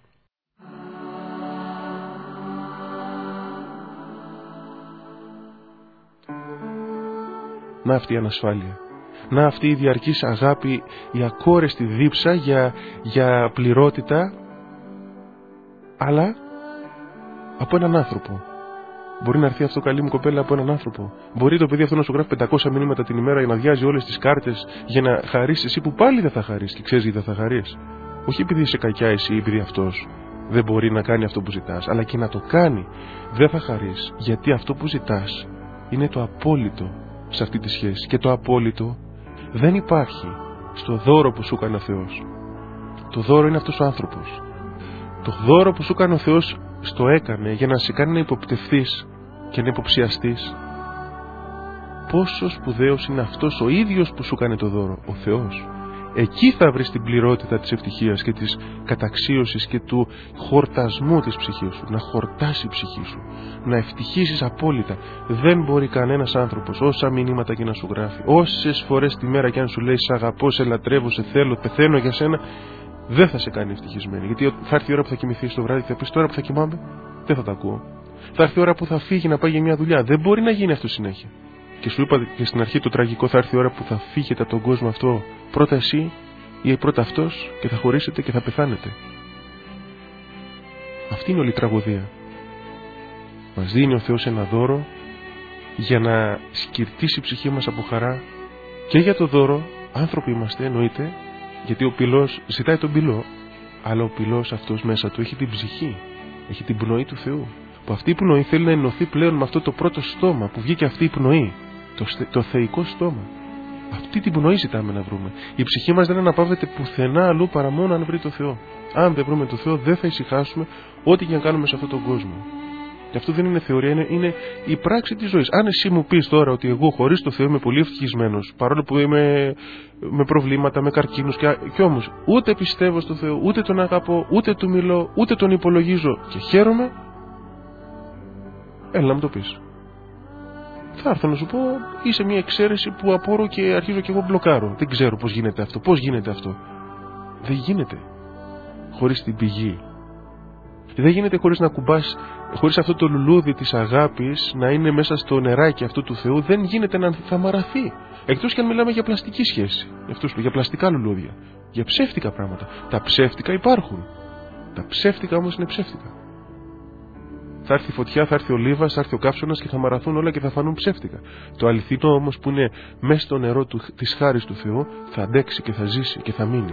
Να αυτή η ανασφάλεια. Να αυτή η διαρκής αγάπη, η ακόρεστη δίψα για, για πληρότητα, αλλά από έναν άνθρωπο. Μπορεί να έρθει αυτό, καλή μου κοπέλα, από έναν άνθρωπο. Μπορεί το παιδί αυτό να σου γράφει πεντακόσια μηνύματα την ημέρα για να διάζει όλες τις κάρτες, για να χαρίσεις εσύ που πάλι δεν θα χαρίσεις και ξέρεις γιατί δεν θα χαρίσεις. Όχι επειδή είσαι κακιά εσύ ή επειδή αυτός δεν μπορεί να κάνει αυτό που ζητάς, αλλά και να το κάνει δεν θα χαρίσεις, γιατί αυτό που ζητάς είναι το απόλυτο σε αυτή τη σχέση. Και το απόλυτο δεν υπάρχει στο δώρο που σου έκανε ο Θεός. Το δώρο είναι αυτός ο άνθρωπος. Το δώρο που σου έκανε ο Θεός στο έκανε για να σε κάνει να υποπτευθείς και να υποψιαστείς πόσο σπουδαίος είναι αυτός ο ίδιος που σου κάνει το δώρο, ο Θεός. Εκεί θα βρεις την πληρότητα της ευτυχίας και της καταξίωσης και του χορτασμού της ψυχής σου. Να χορτάσει η ψυχή σου, να ευτυχήσεις απόλυτα. Δεν μπορεί κανένας άνθρωπος, όσα μηνύματα και να σου γράφει, όσες φορές τη μέρα και αν σου λέει σ' αγαπώ, σε λατρεύω, σε θέλω, πεθαίνω για σένα, δεν θα σε κάνει ευτυχισμένη. Γιατί θα έρθει η ώρα που θα κοιμηθείς το βράδυ, θα πεις τώρα που θα κοιμάμαι, δεν θα τα ακούω. Θα έρθει η ώρα που θα φύγει να πάει για μια δουλειά. Δεν μπορεί να γίνει αυτό συνέχεια. Και σου είπα και στην αρχή το τραγικό, θα έρθει η ώρα που θα φύγετε από τον κόσμο αυτό, πρώτα εσύ ή πρώτα αυτός, και θα χωρίσετε και θα πεθάνετε. Αυτή είναι όλη η τραγωδία. Μας δίνει ο Θεός ένα δώρο για να σκυρτήσει η ψυχή μας από χαρά, και για το δώρο άνθρωποι είμαστε, εννοείται, γιατί ο πυλός ζητάει τον πυλό, αλλά ο πυλός αυτός μέσα του έχει την ψυχή, έχει την πνοή του Θεού, που αυτή η πνοή θέλει να ενωθεί πλέον με αυτό το πρώτο στόμα που βγήκε αυτή η πνοή, το, το θεϊκό στόμα. Αυτή την πνοή ζητάμε να βρούμε. Η ψυχή μας δεν αναπαύεται πουθενά αλλού παρά μόνο αν βρει το Θεό. Αν δεν βρούμε το Θεό, δεν θα ησυχάσουμε ό,τι και να κάνουμε σε αυτόν τον κόσμο. Και αυτό δεν είναι θεωρία, είναι, είναι η πράξη της ζωής. Αν εσύ μου πεις τώρα ότι εγώ χωρίς το Θεό είμαι πολύ ευτυχισμένος, παρόλο που είμαι με προβλήματα, με καρκίνους, και, και όμως ούτε πιστεύω στο Θεό, ούτε τον αγαπώ, ούτε του μιλώ, ούτε τον υπολογίζω και χαίρομαι, έλα να μου το πεις. Θα έρθω να σου πω, είσαι μια εξαίρεση που απορώ και αρχίζω και εγώ μπλοκάρω. Δεν ξέρω πώς γίνεται αυτό. Πώς γίνεται αυτό? Δεν γίνεται χωρίς την πηγή. Δεν γίνεται χωρίς να κουμπάς, χωρίς αυτό το λουλούδι της αγάπης να είναι μέσα στο νεράκι αυτού του Θεού. Δεν γίνεται να θαμαραθεί. Εκτός και αν μιλάμε για πλαστική σχέση. Εκτός για πλαστικά λουλούδια. Για ψεύτικα πράγματα. Τα ψεύτικα υπάρχουν. Τα ψεύτικα όμως είναι ψεύτικα. Θα έρθει η φωτιά, θα έρθει ο λίβας, θα έρθει ο καύσωνας και θα μαραθούν όλα και θα φανούν ψεύτικα. Το αληθινό όμως που είναι μέσα στο νερό του, της χάρης του Θεού, θα αντέξει και θα ζήσει και θα μείνει.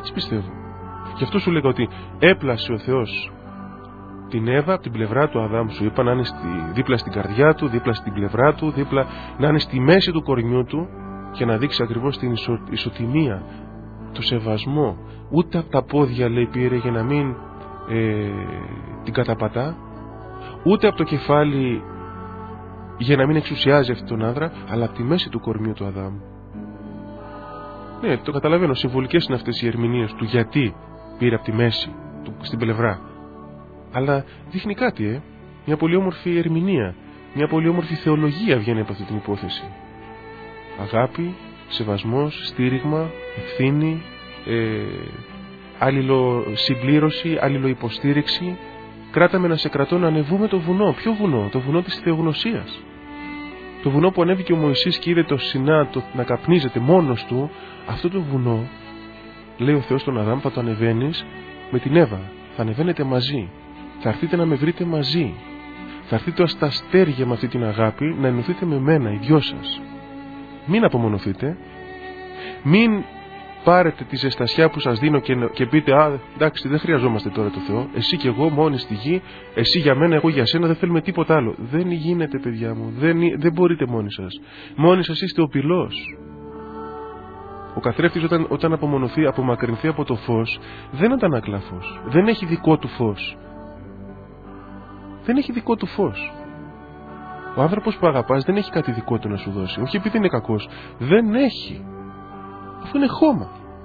Έτσι πιστεύω. Γι' αυτό σου λέγα ότι έπλασε ο Θεός την Εύα από την πλευρά του Αδάμ, σου είπα, να είναι στη, δίπλα στην καρδιά του, δίπλα στην πλευρά του, δίπλα, να είναι στη μέση του κορμιού του και να δείξει ακριβώς την ισο, ισοτιμία, το σεβασμό. Ούτε από τα πόδια, λέει, πήρε για να μην ε, την καταπατά, ούτε από το κεφάλι για να μην εξουσιάζει αυτόν τον άνδρα, αλλά από τη μέση του κορμιού του Αδάμ. Ναι, το καταλαβαίνω, συμβολικές είναι αυτές οι ερμηνείες του γιατί πήρε από τη μέση του, στην πλευρά. Αλλά δείχνει κάτι, ε. Μια πολύ όμορφη ερμηνεία, μια πολύ όμορφη θεολογία βγαίνει από αυτή την υπόθεση. Αγάπη, σεβασμός, στήριγμα, ευθύνη, ε, αλληλοσυμπλήρωση, αλληλοϊποστήριξη. Κράταμε να σε κρατώ να ανεβούμε το βουνό. Ποιο βουνό? Το βουνό της θεογνωσίας. Το βουνό που ανέβηκε ο Μωυσής και είδε το Σινά το, να καπνίζεται μόνος του. Αυτό το βουνό, λέει ο Θεός στον Αδάμ, θα το ανεβαίνεις με την Εύα. Θα ανεβαίνετε μαζί. Θα έρθετε να με βρείτε μαζί. Θα έρθετε στα αστέρια με αυτή την αγάπη να ενωθείτε με μένα, οι δυο σας. Μην απομονωθείτε. Μην πάρετε τη ζεστασιά που σας δίνω και, και πείτε «Α, εντάξει, δεν χρειαζόμαστε τώρα το Θεό. Εσύ και εγώ μόνοι στη γη, εσύ για μένα, εγώ για σένα, δεν θέλουμε τίποτα άλλο». Δεν γίνεται, παιδιά μου. Δεν, δεν μπορείτε μόνοι σας. Μόνοι σας είστε ο πυλός. Ο καθρέφτης όταν, όταν απομονωθεί, απομακρυνθεί από το φως, δεν αντανακλά φως. Δεν έχει δικό του φως. Δεν έχει δικό του φως. Ο άνθρωπος που αγαπάς δεν έχει κάτι δικό του να σου δώσει. Όχι επειδή είναι κακός. Δεν έχει. Αφού είναι χώμα.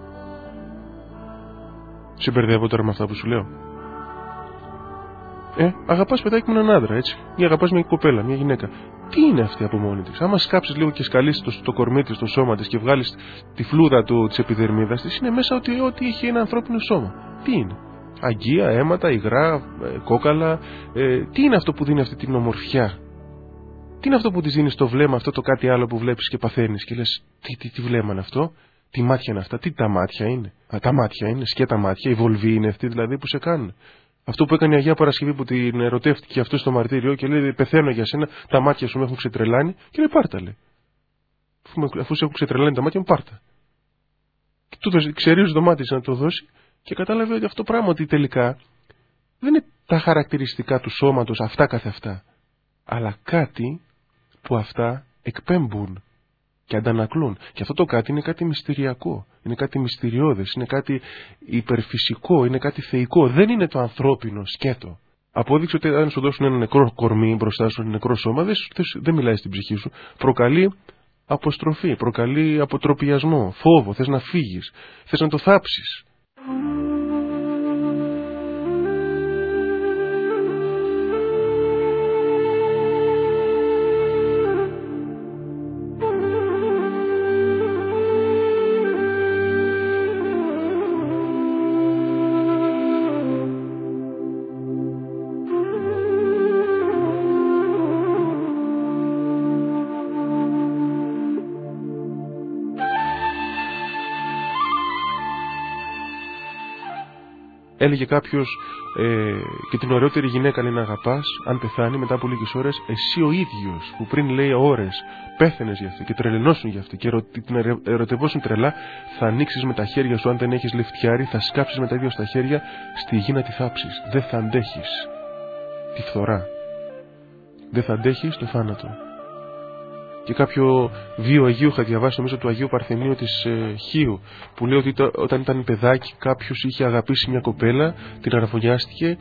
Σε μπερδεύω τώρα με αυτά που σου λέω. Ε, αγαπάς παιδάκι με έναν άντρα, έτσι. Ή αγαπάς μια κοπέλα, μια γυναίκα. Τι είναι αυτή από μόνη της? Άμα σκάψεις λίγο και σκαλίσεις το, το κορμί της, το σώμα της και βγάλεις τη φλούδα του, της επιδερμίδας της, είναι μέσα ότι, ότι έχει ένα ανθρώπινο σώμα. Τι είναι? Αγγεία, αίματα, υγρά, ε, κόκαλα. Ε, τι είναι αυτό που δίνει αυτή την ομορφιά? Τι είναι αυτό που της δίνει στο βλέμμα, αυτό το κάτι άλλο που βλέπεις και παθαίνεις και λες τι, τι, τι βλέμμα είναι αυτό? Τι μάτια είναι αυτά? Τι τα μάτια είναι? Α, τα μάτια είναι, σκέτα μάτια, η βολβή είναι αυτή δηλαδή που σε κάνουν. Αυτό που έκανε η Αγία Παρασκευή που την ερωτεύτηκε αυτό στο μαρτύριο και λέει πεθαίνω για σένα, τα μάτια σου με έχουν ξετρελάνει, και λέει πάρτα, λέει. Αφού, αφού σε έχουν ξετρελάνει τα μάτια μου, πάρτα. Και του ξερίζει το μάτι να το δώσει και κατάλαβε ότι αυτό πράγμα ότι τελικά δεν είναι τα χαρακτηριστικά του σώματος αυτά καθ' αυτά, αλλά κάτι που αυτά εκπέμπουν και αντανακλούν. Και αυτό το κάτι είναι κάτι μυστηριακό, είναι κάτι μυστηριώδες, είναι κάτι υπερφυσικό, είναι κάτι θεϊκό. Δεν είναι το ανθρώπινο σκέτο. Απόδειξε ότι αν σου δώσουν ένα νεκρό κορμί μπροστά σου, ένα νεκρό σώμα, δεν, δεν μιλάει στην ψυχή σου. Προκαλεί αποστροφή, προκαλεί αποτροπιασμό, φόβο, θες να φύγεις, θες να το θάψεις. Έλεγε κάποιος ε, και την ωραιότερη γυναίκα λέει να αγαπάς, αν πεθάνει μετά από λίγες ώρες, εσύ ο ίδιος που πριν λέει ώρες πέθαινες για αυτή και τρελαινώσουν για αυτή και ερω, την ερωτευόσουν τρελά, θα ανοίξεις με τα χέρια σου, αν δεν έχεις λεφτιάρι, θα σκάψεις με τα ίδια στα χέρια στη γη να τη θάψεις. Δεν θα αντέχεις τη φθορά. Δεν θα αντέχεις το θάνατο. Και κάποιο βίο Αγίου είχα διαβάσει, νομίζω του Αγίου Παρθενίου της ε, Χίου, που λέει ότι το, όταν ήταν παιδάκι κάποιος είχε αγαπήσει μια κοπέλα, την αραβωνιάστηκε,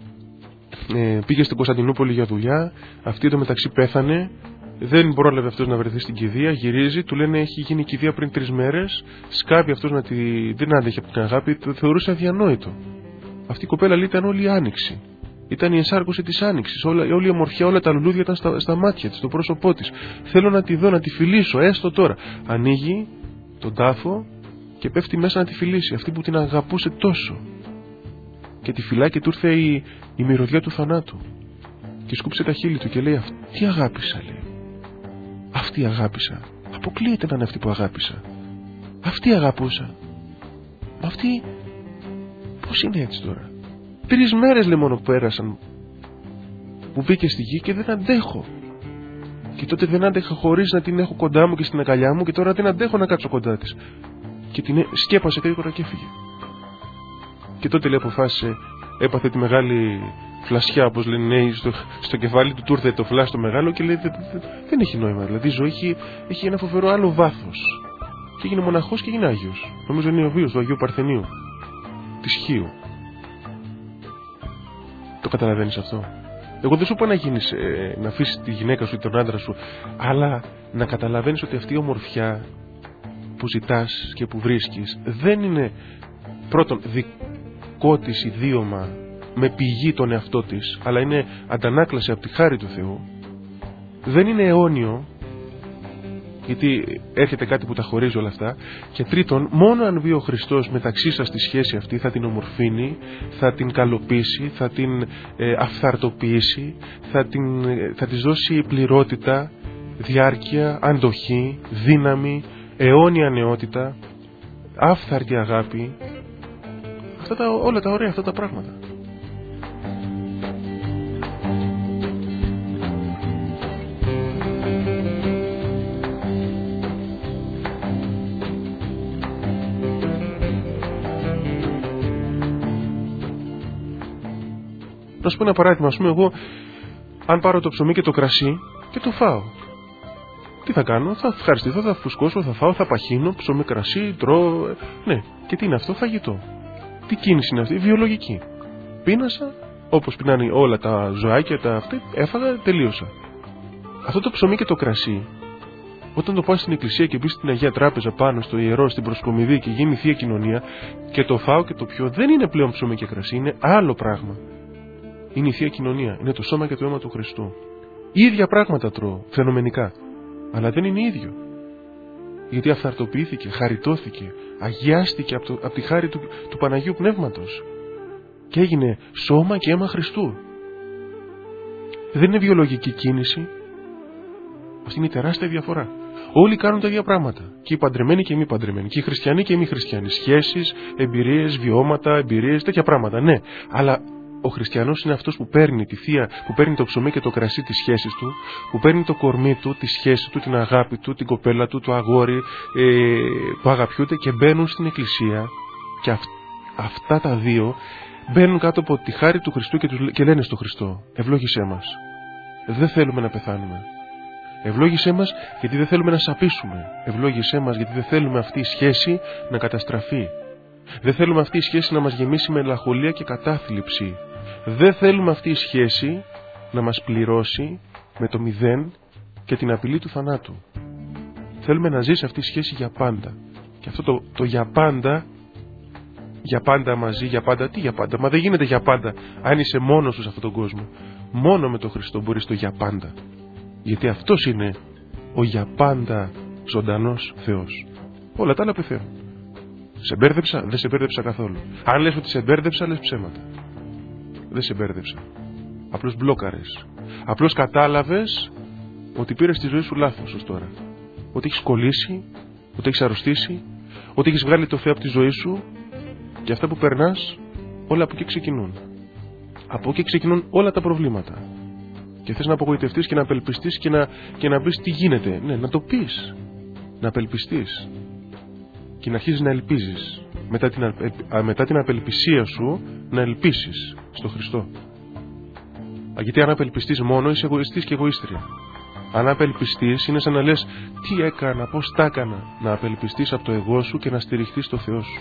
ε, πήγε στην Κωνσταντινούπολη για δουλειά, αυτή εδώ μεταξύ πέθανε, δεν πρόλαβε αυτός να βρεθεί στην κηδεία, γυρίζει, του λένε έχει γίνει κηδεία πριν τρεις μέρες, σκάβει αυτός να τη, δεν άντεχε από την αγάπη, το θεωρούσε αδιανόητο. Αυτή η κοπέλα λέει ήταν όλη η άνοιξη. Ήταν η ενσάρκωση της άνοιξης, όλη η ομορφιά, όλα τα λουλούδια ήταν στα, στα μάτια της, στο πρόσωπό της. Θέλω να τη δω, να τη φιλήσω, έστω τώρα. Ανοίγει τον τάφο και πέφτει μέσα να τη φιλήσει, αυτή που την αγαπούσε τόσο. Και τη φυλάει και του ήρθε η, η μυρωδιά του θανάτου. Και σκούψε τα χείλη του και λέει αυτή αγάπησα, λέει. Αυτή αγάπησα. Αποκλείεται να είναι αυτή που αγάπησα. Αυτή αγαπούσα. Αυτή πώς είναι έτσι τώρα? Τρεις μέρες λέει μόνο που πέρασαν που μπήκε στη γη και δεν αντέχω. Και τότε δεν άντεχα χωρίς να την έχω κοντά μου και στην αγκαλιά μου και τώρα δεν αντέχω να κάτσω κοντά της. Και την σκέπασε γρήγορα και έφυγε. Και τότε λέει αποφάσισε, έπαθε τη μεγάλη φλασιά, όπως λένε νέοι, στο, στο κεφάλι του, του ήρθε το φλάσ το μεγάλο και λέει: δεν, δεν, δεν έχει νόημα. Δηλαδή η ζωή έχει, έχει ένα φοβερό άλλο βάθος. Και έγινε μοναχός και έγινε Άγιος. Νομίζω είναι ο βίος του Αγίου Παρθενίου, της Χίου. Το καταλαβαίνεις αυτό? Εγώ δεν σου πω να γίνεις, ε, να αφήσεις τη γυναίκα σου ή τον άντρα σου, αλλά να καταλαβαίνεις ότι αυτή η ομορφιά που ζητάς και που βρίσκεις δεν είναι πρώτον δικό της ιδίωμα με πηγή τον εαυτό της, αλλά είναι αντανάκλαση από τη χάρη του Θεού. Δεν είναι αιώνιο, γιατί έρχεται κάτι που τα χωρίζει όλα αυτά. Και τρίτον, μόνο αν βγει ο Χριστός μεταξύ σας στη σχέση αυτή, θα την ομορφύνει, θα την καλοποιήσει, θα την ε, αυθαρτοποιήσει, θα, την, ε, θα της δώσει πληρότητα, διάρκεια, αντοχή, δύναμη, αιώνια νεότητα, άφθαρτη αγάπη. Αυτά τα, όλα τα ωραία αυτά τα πράγματα. Να σου πω ένα παράδειγμα. Ας πούμε, εγώ, αν πάρω το ψωμί και το κρασί και το φάω, τι θα κάνω? Θα ευχαριστηθώ, θα φουσκώσω, θα φάω, θα παχύνω, ψωμί, κρασί, τρώω. Ναι, και τι είναι αυτό? Φαγητό. Τι κίνηση είναι αυτή? Βιολογική. Πίνασα, όπως πεινάνε όλα τα ζωάκια, τα αυτά, έφαγα, τελείωσα. Αυτό το ψωμί και το κρασί, όταν το πάω στην εκκλησία και μπει στην Αγία Τράπεζα πάνω στο ιερό, στην προσκομιδή και γίνει Θεία Κοινωνία και το φάω και το πιω, δεν είναι πλέον ψωμί και κρασί, είναι άλλο πράγμα. Είναι η Θεία Κοινωνία, είναι το σώμα και το αίμα του Χριστού. Ίδια πράγματα τρώω, φαινομενικά, αλλά δεν είναι ίδιο. Γιατί αυθαρτοποιήθηκε, χαριτώθηκε, αγιάστηκε από, το, από τη χάρη του, του Παναγίου Πνεύματος και έγινε σώμα και αίμα Χριστού. Δεν είναι βιολογική κίνηση. Αυτή είναι η τεράστια διαφορά. Όλοι κάνουν τα ίδια πράγματα. Και οι παντρεμένοι και οι μη παντρεμένοι. Και οι χριστιανοί και οι μη χριστιανοί. Σχέσεις, εμπειρίες, βιώματα, εμπειρίες, τέτοια πράγματα. Ναι, αλλά ο χριστιανός είναι αυτός που παίρνει τη θεία, που παίρνει το ψωμί και το κρασί της σχέσης του, που παίρνει το κορμί του, τη σχέση του, την αγάπη του, την κοπέλα του, το αγόρι ε, που αγαπιούνται και μπαίνουν στην εκκλησία. Και αυ, αυτά τα δύο μπαίνουν κάτω από τη χάρη του Χριστού και, τους, και λένε στο Χριστό: ευλόγησέ μας. Δεν θέλουμε να πεθάνουμε. Ευλόγησέ μας γιατί δεν θέλουμε να σαπίσουμε. Ευλόγησέ μας γιατί δεν θέλουμε αυτή η σχέση να καταστραφεί. Δεν θέλουμε αυτή η σχέση να μας γεμίσει με μελαγχολία και κατάθλιψη. Δεν θέλουμε αυτή η σχέση να μας πληρώσει με το μηδέν και την απειλή του θανάτου. Θέλουμε να ζήσει αυτή η σχέση για πάντα. Και αυτό το, το για πάντα, για πάντα μαζί, για πάντα, τι για πάντα? Μα δεν γίνεται για πάντα αν είσαι μόνος σου σε αυτόν τον κόσμο. Μόνο με τον Χριστό μπορείς το για πάντα. Γιατί αυτός είναι ο για πάντα ζωντανός Θεός. Όλα τα άλλα πεθαίνουν. Σε μπέρδεψα? Δεν σε μπέρδεψα καθόλου. Αν λες ότι σε μπέρδεψα, λες ψέματα. Δεν σε μπέρδεψα. Απλώς μπλόκαρες. Απλώς κατάλαβες ότι πήρες τη ζωή σου λάθος ως τώρα. Ότι έχεις κολλήσει, ότι έχεις αρρωστήσει, ότι έχεις βγάλει το Θεό από τη ζωή σου και αυτά που περνάς, όλα από εκεί ξεκινούν. Από εκεί ξεκινούν όλα τα προβλήματα. Και θες να απογοητευτείς και να απελπιστείς και να, και να πεις τι γίνεται. Ναι, να το πεις. Να απελπιστείς. Και να αρχίσεις να ελπίζεις. Μετά την, α, μετά την απελπισία σου να ελπίσεις στο Χριστό. Γιατί αν απελπιστείς μόνο είσαι εγωιστής και εγωίστρια. Αν απελπιστείς είναι σαν να λες τι έκανα, πώς τα έκανα. Να απελπιστείς από το εγώ σου και να στηριχτείς στο Θεό σου.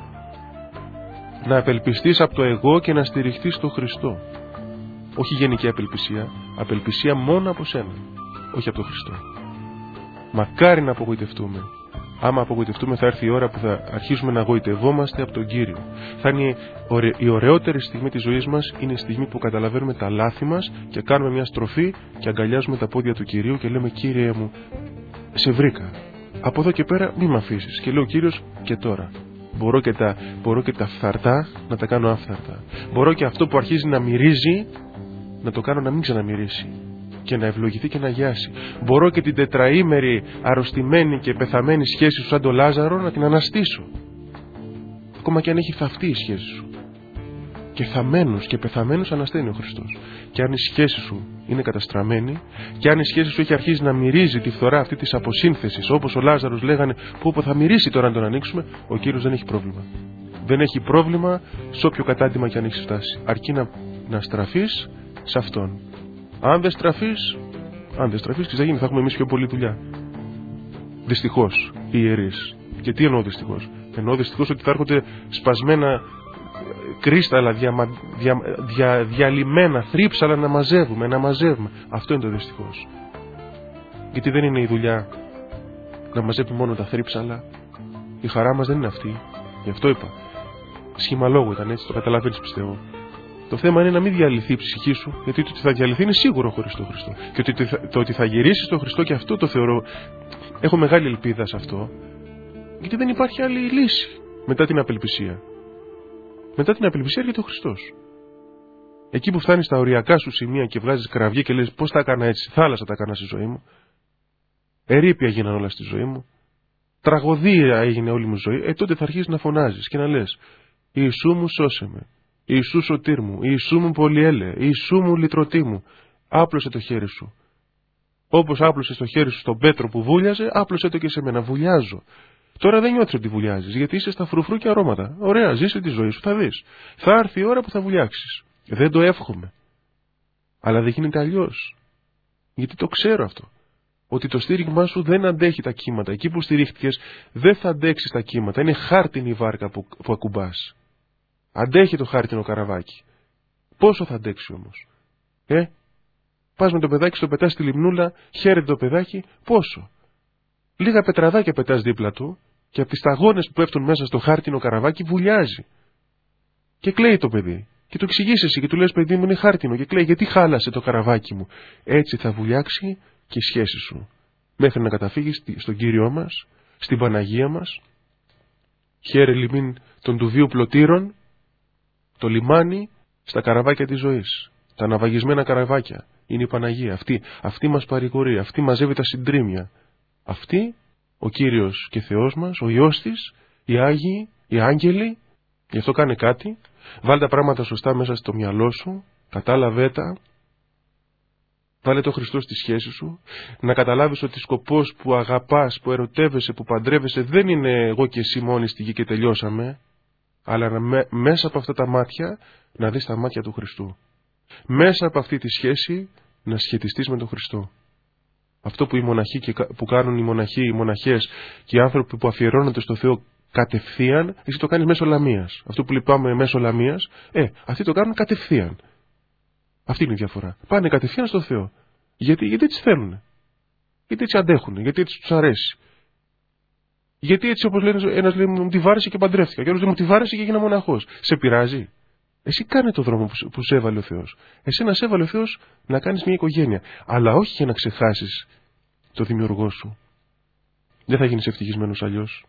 Να απελπιστείς από το εγώ και να στηριχτείς στο Χριστό. Όχι γενική απελπισία, απελπισία μόνο από σένα, όχι από τον Χριστό. Μακάρι να απογοητευτούμε. Άμα απογοητευτούμε θα έρθει η ώρα που θα αρχίσουμε να γοητευόμαστε από τον Κύριο. Θα είναι η ωραιότερη στιγμή της ζωής μας, είναι η στιγμή που καταλαβαίνουμε τα λάθη μας και κάνουμε μια στροφή και αγκαλιάζουμε τα πόδια του Κυρίου και λέμε Κύριε μου, σε βρήκα. Από εδώ και πέρα μη με αφήσεις. Και λέει ο Κύριος και τώρα. Μπορώ και, τα, μπορώ και τα φθαρτά να τα κάνω άφθαρτα. Μπορώ και αυτό που αρχίζει να μυρίζει να το κάνω να μην ξαναμυρίσει και να ευλογηθεί και να γιάσει. Μπορώ και την τετραήμερη αρρωστημένη και πεθαμένη σχέση σου σαν τον Λάζαρο να την αναστήσω. Ακόμα και αν έχει θαυτεί η σχέση σου. Και θαμένους και πεθαμένους ανασταίνει ο Χριστός. Και αν η σχέση σου είναι καταστραμμένη, και αν η σχέση σου έχει αρχίσει να μυρίζει τη φθορά αυτή της αποσύνθεσης, όπως ο Λάζαρος λέγανε, που όπου θα μυρίσει τώρα να τον ανοίξουμε, ο Κύριος δεν έχει πρόβλημα. Δεν έχει πρόβλημα σε όποιο κατάντημα κι αν έχεις φτάσει. Αρκεί να, να στραφείς σε αυτόν. Αν δεν στραφείς, αν δεν στραφείς, τι θα γίνει, θα έχουμε εμείς πιο πολλή δουλειά. Δυστυχώς, οι ιερείς. Και τι εννοώ δυστυχώς? Εννοώ δυστυχώς ότι θα έρχονται σπασμένα κρίσταλα, δια, δια, δια, διαλυμένα, θρύψαλα να μαζεύουμε, να μαζεύουμε. Αυτό είναι το δυστυχώς. Γιατί δεν είναι η δουλειά να μαζεύουμε μόνο τα θρύψαλα. Η χαρά μας δεν είναι αυτή. Γι' αυτό είπα. Σχήμα λόγου ήταν, έτσι το καταλαβαίνεις, πιστεύω. Το θέμα είναι να μην διαλυθεί η ψυχή σου, γιατί το ότι θα διαλυθεί είναι σίγουρο χωρίς τον Χριστό. Και ότι το ότι θα γυρίσεις στον Χριστό, και αυτό το θεωρώ, έχω μεγάλη ελπίδα σε αυτό, γιατί δεν υπάρχει άλλη λύση μετά την απελπισία. Μετά την απελπισία έρχεται ο Χριστός. Εκεί που φτάνεις στα οριακά σου σημεία και βγάζεις κραυγή και λες πώς τα έκανα έτσι, θάλασσα τα έκανα στη ζωή μου, ερείπια γίναν όλα στη ζωή μου, τραγωδία έγινε όλη μου ζωή, ε τότε θα αρχίσεις να φωνάζεις και να λες Ιησού μου σώσε με, Ιησού σωτήρ μου, Ιησού μου πολυέλε, Ιησού μου λυτρωτή μου, άπλωσε το χέρι σου. Όπως άπλωσε το χέρι σου στον Πέτρο που βούλιαζε, άπλωσε το και σε μένα, βουλιάζω. Τώρα δεν νιώθεις ότι βουλιάζεις, γιατί είσαι στα φρουφρού και αρώματα. Ωραία, ζήσε τη ζωή σου, θα δεις. Θα έρθει η ώρα που θα βουλιάξεις. Δεν το εύχομαι. Αλλά δεν γίνεται αλλιώς. Γιατί το ξέρω αυτό. Ότι το στήριγμά σου δεν αντέχει τα κύματα. Εκεί που στηρίχτηκες δεν θα αντέξεις τα κύματα. Είναι χάρτινη η βάρκα που, που ακουμπάς. Αντέχει το χάρτινο καραβάκι. Πόσο θα αντέξει όμως? Ε, πας με το παιδάκι, στο πετάς στη λιμνούλα, χαίρεται το παιδάκι, πόσο? Λίγα πετραδάκια πετάς δίπλα του και από τις σταγόνες που πέφτουν μέσα στο χάρτινο καραβάκι βουλιάζει. Και κλαίει το παιδί. Και το εξηγείς εσύ και του λες παιδί μου είναι χάρτινο και κλαίει γιατί χάλασε το καραβάκι μου. Έτσι θα βουλιάξει και η σχέση σου. Μέχρι να καταφύγεις στον Κύριό μας, στην Παναγία μας. Χαίρε λιμήν των του βίου πλωτήρων, το λιμάνι στα καραβάκια της ζωής. Τα αναβαγισμένα καραβάκια είναι η Παναγία. Αυτή, αυτή μας παρηγορεί, αυτή μαζεύει τα συντρίμια. Αυτή, ο Κύριος και Θεός μας, ο Υιός της, οι Άγιοι, οι Άγγελοι. Γι' αυτό κάνε κάτι. Βάλε τα πράγματα σωστά μέσα στο μυαλό σου. Κατάλαβε τα. Βάλε το Χριστό στη σχέση σου. Να καταλάβεις ότι σκοπός που αγαπάς, που ερωτεύεσαι, που παντρεύεσαι δεν είναι εγώ και εσύ μόνοι στη γη και τελειώσαμε. Αλλά να, με, μέσα από αυτά τα μάτια να δεις τα μάτια του Χριστού. Μέσα από αυτή τη σχέση να σχετιστείς με τον Χριστό. Αυτό που οι μοναχοί και, που κάνουν οι μοναχοί, οι μοναχές και οι άνθρωποι που αφιερώνονται στο Θεό κατευθείαν, εσύ το κάνεις μέσω λαμίας. Αυτό που λυπάμαι μέσω λαμίας, ε, αυτοί το κάνουν κατευθείαν. Αυτή είναι η διαφορά. Πάνε κατευθείαν στο Θεό. Γιατί, γιατί έτσι θέλουν. Γιατί έτσι αντέχουν. Γιατί έτσι τους αρέσει. Γιατί έτσι, όπως λένε, ένας λέει μου τη βάρεσε και παντρεύτηκα. Και άλλος λέει μου τη βάρεσε και έγινα μοναχός. Σε πειράζει? Εσύ κάνε το δρόμο που, που σε έβαλε ο Θεός. Εσένα σε έβαλε ο Θεός να κάνεις μια οικογένεια. Αλλά όχι για να ξεχάσεις το δημιουργό σου. Δεν θα γίνεις ευτυχισμένος αλλιώς.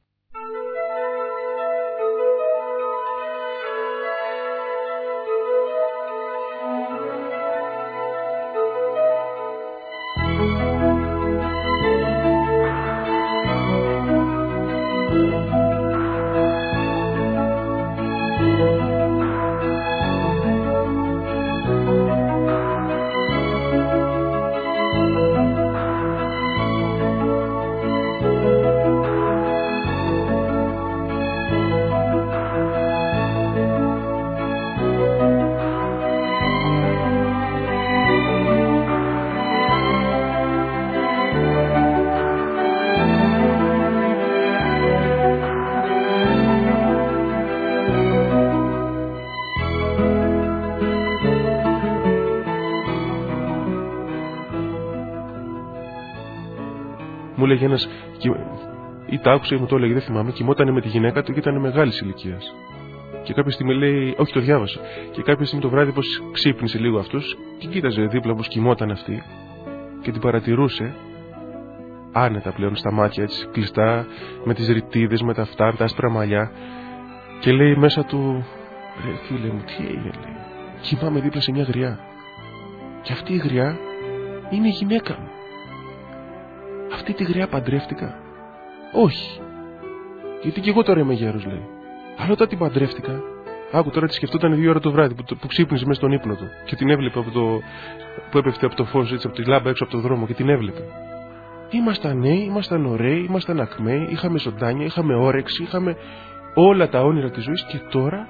Μου έλεγε ένας, ή τα άκουσε ή μου το έλεγε, δεν θυμάμαι, κοιμότανε με τη γυναίκα του και ήταν μεγάλης ηλικίας. Και κάποια στιγμή λέει, όχι το διάβασα, και κάποια στιγμή το βράδυ πως ξύπνησε λίγο αυτός και κοίταζε δίπλα πως κοιμόταν αυτή και την παρατηρούσε άνετα πλέον στα μάτια, έτσι κλειστά, με τις ρητίδες, με τα αυτά, τα άσπρα μαλλιά, και λέει μέσα του, ρε φίλε μου, τι έγινε, λέει, κοιμάμαι δίπλα σε μια γριά και αυτή η γριά είναι η γυναίκα μου. Αυτή τη γριά παντρεύτηκα? Όχι. Γιατί και εγώ τώρα είμαι γέρος, λέει. Αλλά όταν την παντρεύτηκα, άκου τώρα τη σκεφτόταν δύο ώρα το βράδυ που, που ξύπνησε μέσα στον ύπνο του και την έβλεπε από το, που έπεφτε από το φως, έτσι, από τη λάμπα έξω από το δρόμο και την έβλεπε. Ήμασταν νέοι, ήμασταν ωραίοι, ήμασταν ακμαίοι, είχαμε ζωντάνια, είχαμε όρεξη, είχαμε... όλα τα όνειρα της ζωής και τώρα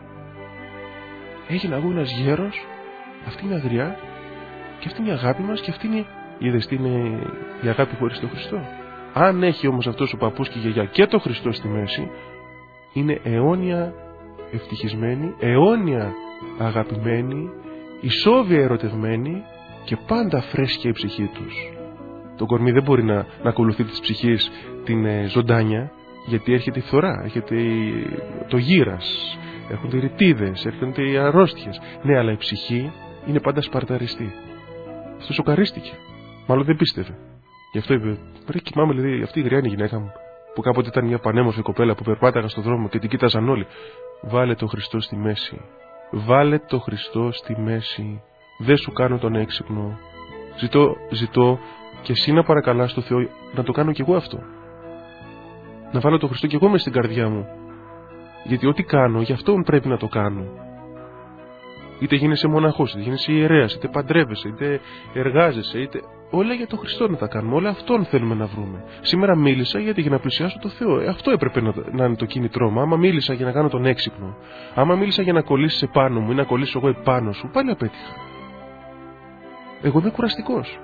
έγινα εγώ ένας γέρος. Αυτή είναι η αγριά και αυτή είναι η αγάπη μας και αυτή είναι, είδες τι είναι η αγάπη χωρίς τον Χριστό. Αν έχει όμως αυτός ο παππούς και η γιαγιά και το Χριστό στη μέση, είναι αιώνια ευτυχισμένοι, αιώνια αγαπημένοι, ισόβια ερωτευμένοι και πάντα φρέσκια η ψυχή τους. Το κορμί δεν μπορεί να, να ακολουθεί της ψυχής την ε, ζωντάνια, γιατί έρχεται η φθορά, έρχεται η, το γύρας, έρχονται οι ρητίδες, έρχονται οι αρρώστιες. Ναι, αλλά η ψυχή είναι πάντα σπαρταριστή. Αυτό σοκαρίστηκε. Μάλλον δεν πίστευε. Γι' αυτό είπε: Ρε, κοιμάμαι, δηλαδή, αυτή η γριά είναι η γυναίκα μου, που κάποτε ήταν μια πανέμορφη κοπέλα που περπάταγα στον δρόμο και την κοίταζαν όλοι. Βάλε το Χριστό στη μέση. Βάλε το Χριστό στη μέση. Δεν σου κάνω τον έξυπνο. Ζητώ, ζητώ και εσύ να παρακαλάς το Θεό να το κάνω κι εγώ αυτό. Να βάλω το Χριστό κι εγώ μες στην καρδιά μου. Γιατί ό,τι κάνω, γι' αυτόν πρέπει να το κάνω. Είτε γίνεσαι μοναχός, είτε γίνεσαι ιερέας, είτε παντρεύεσαι, είτε εργάζεσαι, είτε... όλα για τον Χριστό να τα κάνουμε, όλα αυτόν θέλουμε να βρούμε. Σήμερα μίλησα γιατί για να πλησιάσω το Θεό. Ε, αυτό έπρεπε να, να είναι το κίνητρό μου. Άμα μίλησα για να κάνω τον έξυπνο, άμα μίλησα για να κολλήσεις επάνω μου ή να κολλήσω εγώ επάνω σου, πάλι απέτυχα. Εγώ είμαι κουραστικός.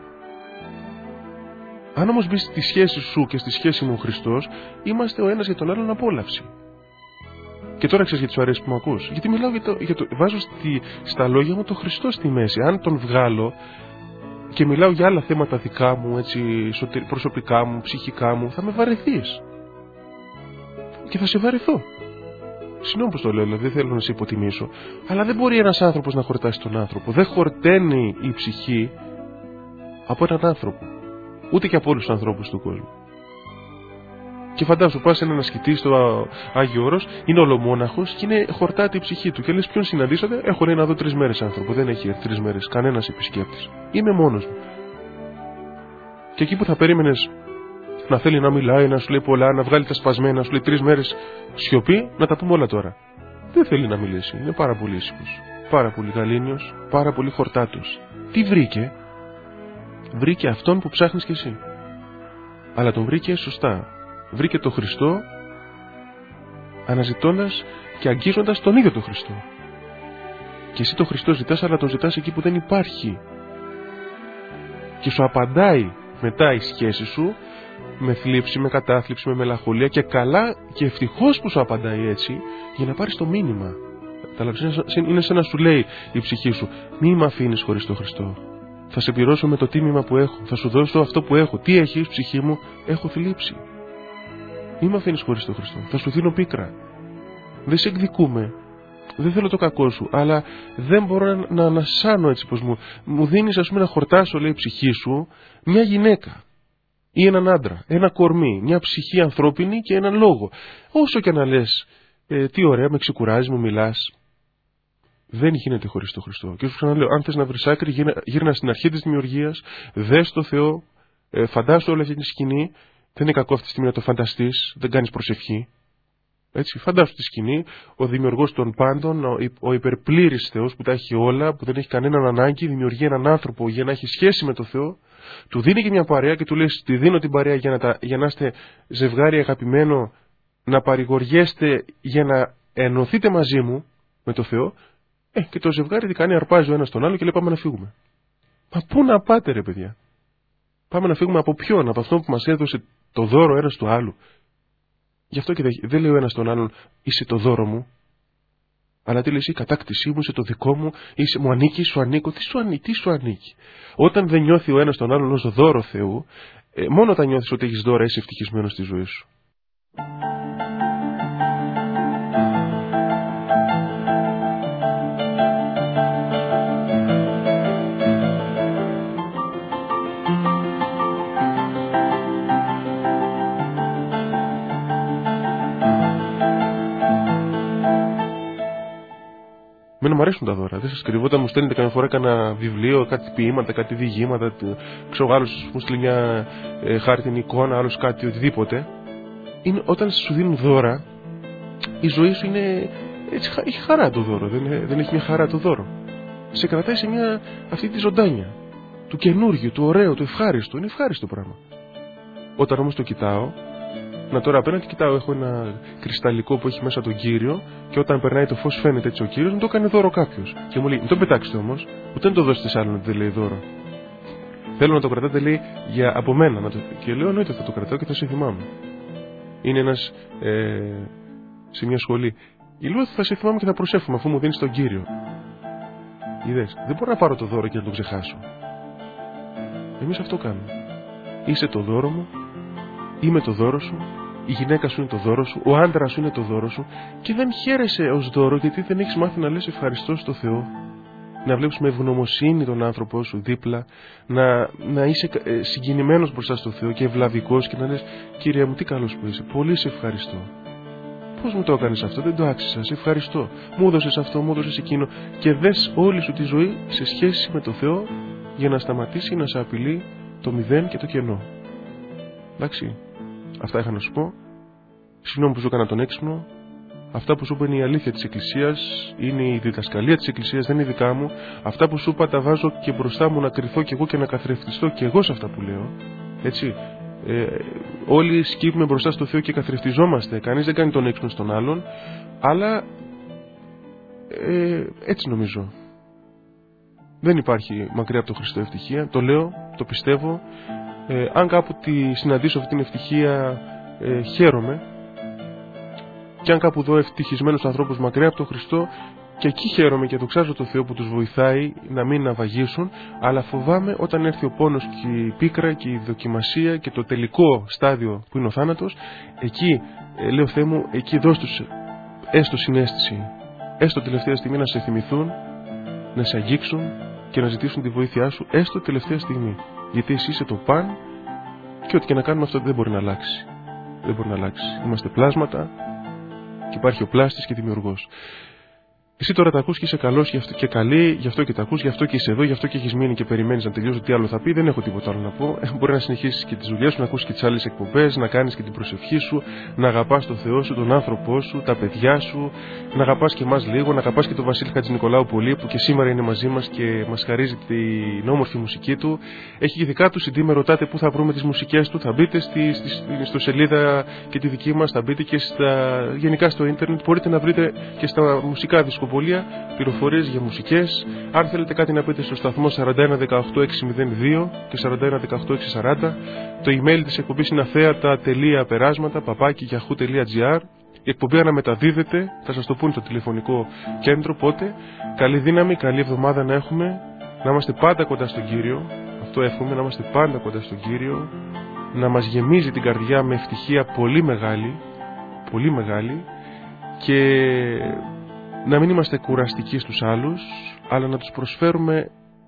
Αν όμως μπεις στη σχέση σου και στη σχέση μου ο Χριστός, είμαστε ο ένας για τον άλλον απόλαυση. Και τώρα ξέρεις γιατί σου αρέσει που μου ακούς. Γιατί μιλάω για το, για το, βάζω στη, στα λόγια μου το Χριστό στη μέση. Αν τον βγάλω και μιλάω για άλλα θέματα δικά μου, έτσι, προσωπικά μου, ψυχικά μου, θα με βαρεθείς. Και θα σε βαρεθώ. Συγγνώμη που το λέω, δηλαδή δεν θέλω να σε υποτιμήσω. Αλλά δεν μπορεί ένας άνθρωπος να χορτάσει τον άνθρωπο. Δεν χορταίνει η ψυχή από έναν άνθρωπο. Ούτε και από όλους τους ανθρώπους του κόσμου. Και φαντάσου, πας σε έναν ασκητή στο Άγιο Όρος, είναι ολομόναχος και είναι χορτάτη η ψυχή του. Και λες ποιον συναντήσατε, έχω λέει να δω τρεις μέρες άνθρωπο. Δεν έχει έρθει τρεις μέρες κανένας επισκέπτης. Είμαι μόνος μου. Και εκεί που θα περίμενες να θέλει να μιλάει, να σου λέει πολλά, να βγάλει τα σπασμένα, να σου λέει τρεις μέρες σιωπή, να τα πούμε όλα τώρα. Δεν θέλει να μιλήσει. Είναι πάρα πολύ ήσυχος. Πάρα πολύ γαλήνιος, πάρα πολύ χορτάτος. Τι βρήκε? Βρήκε αυτόν που ψάχνεις κι εσύ. Αλλά τον βρήκε σωστά. Βρήκε τον Χριστό αναζητώντας και αγγίζοντας τον ίδιο τον Χριστό. Και εσύ τον Χριστό ζητάς, αλλά τον ζητάς εκεί που δεν υπάρχει. Και σου απαντάει μετά η σχέση σου με θλίψη, με κατάθλιψη, με μελαγχολία, και καλά και ευτυχώς που σου απαντάει έτσι, για να πάρεις το μήνυμα. Είναι σαν να σου λέει η ψυχή σου: μη με αφήνεις χωρίς τον Χριστό. Θα σε πληρώσω με το τίμημα που έχω. Θα σου δώσω αυτό που έχω. Τι έχεις, ψυχή μου? Έχω θλίψη. Μη με αφήνεις χωρίς τον Χριστό. Θα σου δίνω πίκρα. Δεν σε εκδικούμε. Δεν θέλω το κακό σου. Αλλά δεν μπορώ να, να ανασάνω έτσι πως μου. Μου δίνεις, ας πούμε, να χορτάσω, λέει η ψυχή σου, μια γυναίκα ή έναν άντρα, ένα κορμί, μια ψυχή ανθρώπινη και έναν λόγο. Όσο και να λες, ε, τι ωραία, με ξεκουράζεις, μου μιλάς. Δεν γίνεται χωρίς τον Χριστό. Και σου ξαναλέω, αν θες να βρεις άκρη, γύρνα, γύρνα στην αρχή της δημιουργίας, δες το Θεό, ε, φαντάσου όλη αυτή τη σκηνή. Δεν είναι κακό αυτή τη στιγμή να το φανταστείς, δεν κάνεις προσευχή. Έτσι, φαντάσου τη σκηνή, ο δημιουργός των πάντων, ο, ο υπερπλήρης Θεός που τα έχει όλα, που δεν έχει κανέναν ανάγκη, δημιουργεί έναν άνθρωπο για να έχει σχέση με το Θεό, του δίνει και μια παρέα και του λέει: τη δίνω την παρέα για να, τα, για να είστε ζευγάρι αγαπημένο, να παρηγοριέστε για να ενωθείτε μαζί μου με το Θεό. Ε, και το ζευγάρι τι κάνει? Αρπάζει ο ένας τον άλλο και λέει: πάμε να φύγουμε. Μα πού να πάτε, ρε παιδιά? Πάμε να φύγουμε από ποιον? Από αυτόν που μας έδωσε το δώρο ένας του άλλου. Γι' αυτό και δεν λέει ο ένας τον άλλον: είσαι το δώρο μου. Αλλά τι λέει: η κατάκτησή μου, είσαι το δικό μου, είσαι, μου ανήκει, σου ανήκω. Τι σου ανήκει, τι σου ανήκει. Όταν δεν νιώθει ο ένας τον άλλον ως δώρο Θεού, ε, μόνο όταν νιώθεις ότι έχεις δώρα, είσαι ευτυχισμένος στη ζωή σου. Μένα μου αρέσουν τα δώρα. Δεν σας κρυβώ, όταν μου στέλνετε καμιά φορά κανένα βιβλίο, κάτι ποίηματα, κάτι διηγήματα, ξέρω, άλλος μου στείλει μια ε, χάρτινη εικόνα, άλλος κάτι οτιδήποτε. Είναι, όταν σου δίνουν δώρα, η ζωή σου είναι έτσι, έχει χαρά το δώρο. Δεν, δεν έχει μια χαρά το δώρο. Σε κρατάει σε μια αυτή τη ζωντάνια του καινούργιου, του ωραίου, του ευχάριστου. Είναι ευχάριστο πράγμα. Όταν όμως το κοιτάω, Να τώρα απέναντι κοιτάω, έχω ένα κρυσταλλικό που έχει μέσα τον Κύριο και όταν περνάει το φως φαίνεται έτσι ο Κύριος, μου το έκανε δώρο κάποιος. Και μου λέει: μην το πετάξετε όμως, ούτε να το δώσετε σε άλλον ότι δεν λέει δώρο. Θέλω να το κρατάτε, λέει, για από μένα. Να το... Και λέω: εννοείται θα το κρατάω και θα σε θυμάμαι. Είναι ένας ε, σε μια σχολή. Λέω: θα σε θυμάμαι και θα προσεύχομαι αφού μου δίνεις τον Κύριο. Είδες, δεν μπορώ να πάρω το δώρο και να το ξεχάσω. Εμείς αυτό κάνουμε. Είσαι το δώρο μου, είμαι το δώρο σου, η γυναίκα σου είναι το δώρο σου, ο άντρας σου είναι το δώρο σου και δεν χαίρεσαι ως δώρο γιατί δεν έχεις μάθει να λες ευχαριστώ στο Θεό. Να βλέπεις με ευγνωμοσύνη τον άνθρωπό σου δίπλα, να, να είσαι συγκινημένος μπροστά στο Θεό και ευλαβικός και να λες: Κύριε μου, τι καλός που είσαι, πολύ σε ευχαριστώ. Πώς μου το έκανες αυτό, δεν το άξισα, σε ευχαριστώ. Μου έδωσες αυτό, μου έδωσες εκείνο. Και δες όλη σου τη ζωή σε σχέση με το Θεό για να σταματήσει να σε απειλεί το μηδέν και το κενό. Εντάξει, αυτά είχα να σου πω. Συγγνώμη που σου έκανα τον έξυπνο. Αυτά που σου είπα είναι η αλήθεια της Εκκλησίας, είναι η διδασκαλία της Εκκλησίας, δεν είναι δικά μου. Αυτά που σου είπα τα βάζω και μπροστά μου να κρυθώ κι εγώ και να καθρεφτιστώ κι εγώ σε αυτά που λέω. Έτσι. Ε, όλοι σκύβουμε μπροστά στο Θεό και καθρεφτιζόμαστε. Κανείς δεν κάνει τον έξυπνο στον άλλον, αλλά ε, έτσι νομίζω. Δεν υπάρχει μακριά από το Χριστό ευτυχία. Το λέω, το πιστεύω. Ε, αν κάπου τη συναντήσω αυτή την ευτυχία, ε, χαίρομαι. Και αν κάπου δω ευτυχισμένους ανθρώπους μακριά από τον Χριστό, και εκεί χαίρομαι και δοξάζω το Θεό που τους βοηθάει να μην ναυαγίσουν, αλλά φοβάμαι όταν έρθει ο πόνος και η πίκρα και η δοκιμασία και το τελικό στάδιο που είναι ο θάνατος, εκεί, ε, λέω Θεέ μου, εκεί δώσ' τους έστω συναίσθηση, έστω τελευταία στιγμή να σε θυμηθούν, να σε αγγίξουν και να ζητήσουν τη βοήθειά σου, έστω τελευταία στιγμή. Γιατί εσύ είσαι το παν και ό,τι και να κάνουμε αυτό δεν μπορεί να αλλάξει. Δεν μπορεί να αλλάξει. Είμαστε πλάσματα και υπάρχει ο πλάστης και δημιουργός. Εσύ τώρα τα ακούς και είσαι καλός και καλή, γι' αυτό και τα ακούς, γι' αυτό και είσαι εδώ, γι' αυτό και έχεις μείνει και περιμένεις να τελειώσω τι άλλο θα πει. Δεν έχω τίποτα άλλο να πω. Μπορεί να συνεχίσεις και τις δουλειές σου, να ακούσεις και τις άλλες εκπομπές, να κάνεις και την προσευχή σου, να αγαπάς τον Θεό σου, τον άνθρωπό σου, τα παιδιά σου, να αγαπάς και εμάς λίγο, να αγαπάς και τον Βασίλη Χατζηνικολάου πολύ που και σήμερα είναι μαζί μας και μας χαρίζει την όμορφη μουσική του. Έχει και δικά του σι ντι, με ρωτάτε πού θα βρούμε τις μουσικές του. Θα μπείτε στη, στη, στη, στο σελίδα και τη δική μας, θα μπείτε και στα, γενικά στο ίντερνετ. Μπορείτε να βρείτε και στα μουσικά δισκοπολία πληροφορίες για μουσικές. Αν θέλετε κάτι να πείτε στο σταθμό σαράντα ένα δεκαοκτώ εξακόσια δύο και σαράντα ένα δεκαοκτώ εξακόσια σαράντα. Το email της εκπομπής είναι αθέατα τελεία περάσματα παπάκι γιαχού τελεία τζι άρ. Η εκπομπή αναμεταδίδεται, θα σας το πούνε το τηλεφωνικό κέντρο πότε. Καλή δύναμη, καλή εβδομάδα να έχουμε, να είμαστε πάντα κοντά στον Κύριο. Αυτό εύχομαι, να είμαστε πάντα κοντά στον Κύριο, να μας γεμίζει την καρδιά με ευτυχία πολύ μεγάλη, πολύ μεγάλη, και να μην είμαστε κουραστικοί στους άλλους, αλλά να τους προσφέρουμε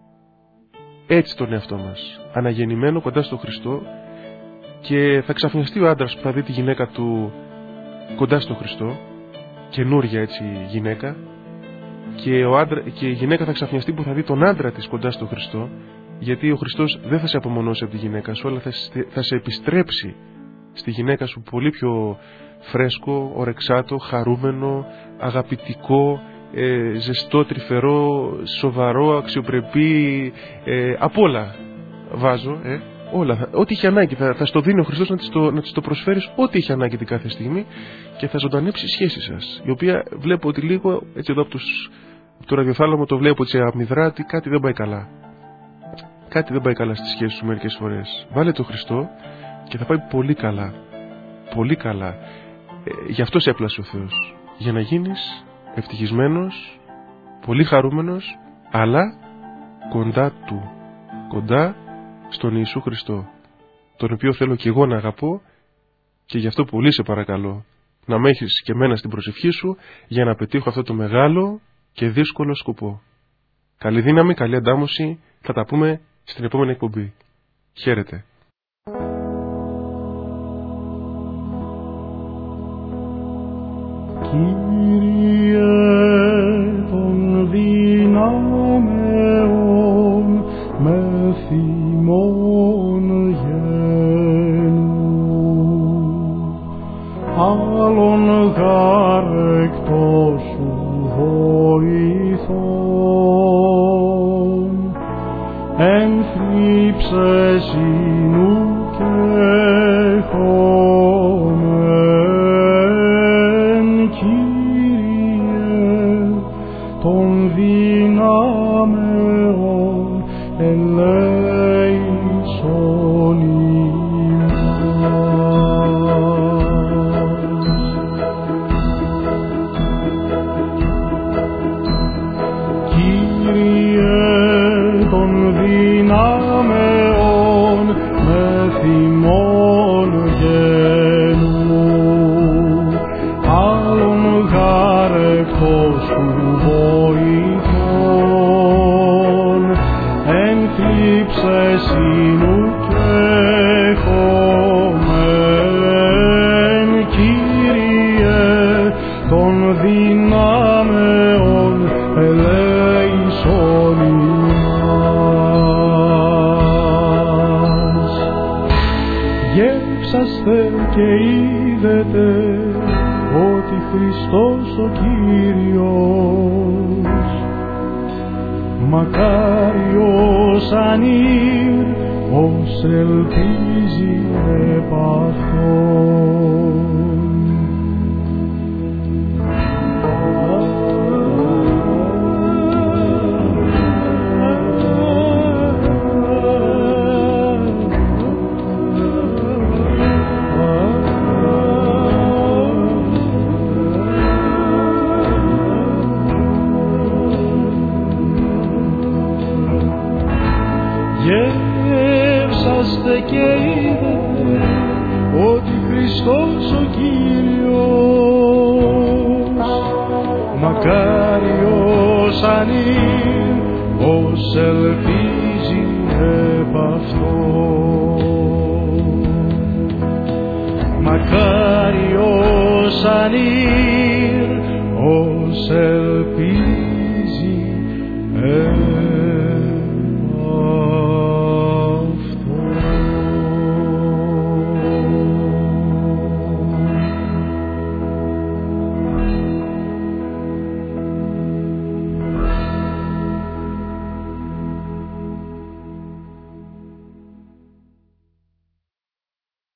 έτσι τον εαυτό μας, αναγεννημένο κοντά στον Χριστό, και θα ξαφνιαστεί ο άντρας που θα δει τη γυναίκα του κοντά στον Χριστό, καινούρια έτσι γυναίκα, και, ο άντρα, και η γυναίκα θα ξαφνιαστεί που θα δει τον άντρα της κοντά στον Χριστό, γιατί ο Χριστός δεν θα σε απομονώσει από τη γυναίκα σου, αλλά θα, θα σε επιστρέψει στη γυναίκα σου πολύ πιο φρέσκο, ορεξάτο, χαρούμενο, αγαπητικό, ε, ζεστό, τρυφερό, σοβαρό, αξιοπρεπή, ε, απ' όλα βάζω, ε, όλα, ό,τι είχε ανάγκη θα, θα στο δίνει ο Χριστός να της το, να της το προσφέρεις ό,τι είχε ανάγκη την κάθε στιγμή, και θα ζωντανέψει η σχέση σας, η οποία βλέπω ότι λίγο έτσι εδώ από, τους, από το ραδιοθάλαμο το βλέπω έτσι αμυδρά ότι κάτι δεν πάει καλά. Κάτι δεν πάει καλά στη σχέση σου μερικές φορές. Βάλε το Χριστό και θα πάει πολύ καλά. Πολύ καλά. Ε, γι' αυτό σε έπλασε ο Θεός. Για να γίνεις ευτυχισμένος, πολύ χαρούμενος, αλλά κοντά Του. Κοντά στον Ιησού Χριστό, τον οποίο θέλω και εγώ να αγαπώ, και γι' αυτό πολύ σε παρακαλώ να με έχεις και εμένα στην προσευχή σου για να πετύχω αυτό το μεγάλο και δύσκολο σκοπό. Καλή δύναμη, καλή αντάμωση, θα τα πούμε στην επόμενη εκπομπή. Χαίρετε. Κύριε των δυνάμεων, με θυμών γένου, άλλον γάρ εκτός σου βοηθών, εν θλίψες ίνου και χωμένου. δυνάμεων ελέησον ημάς. Κύριε των δυνάμεων με θυμών γένου, άλλον γάρ εκτός σου βοηθών, εν θλίψες ίνου και χωμέν, Κύριε των δυνάμεων ελέησον ημάς. Γεύσαστε και είδετε ότι Χριστός ο Κύριος, μακάριος ανήρ ως ελπίζει επ' αυτόν. Γεύσαστε και είδετε ότι Χριστός ο Κύριος, μακάριος ανήρ ως ελπίζει επ' αυτόν. Μακάριος ανήρ ως ελπίζει επ'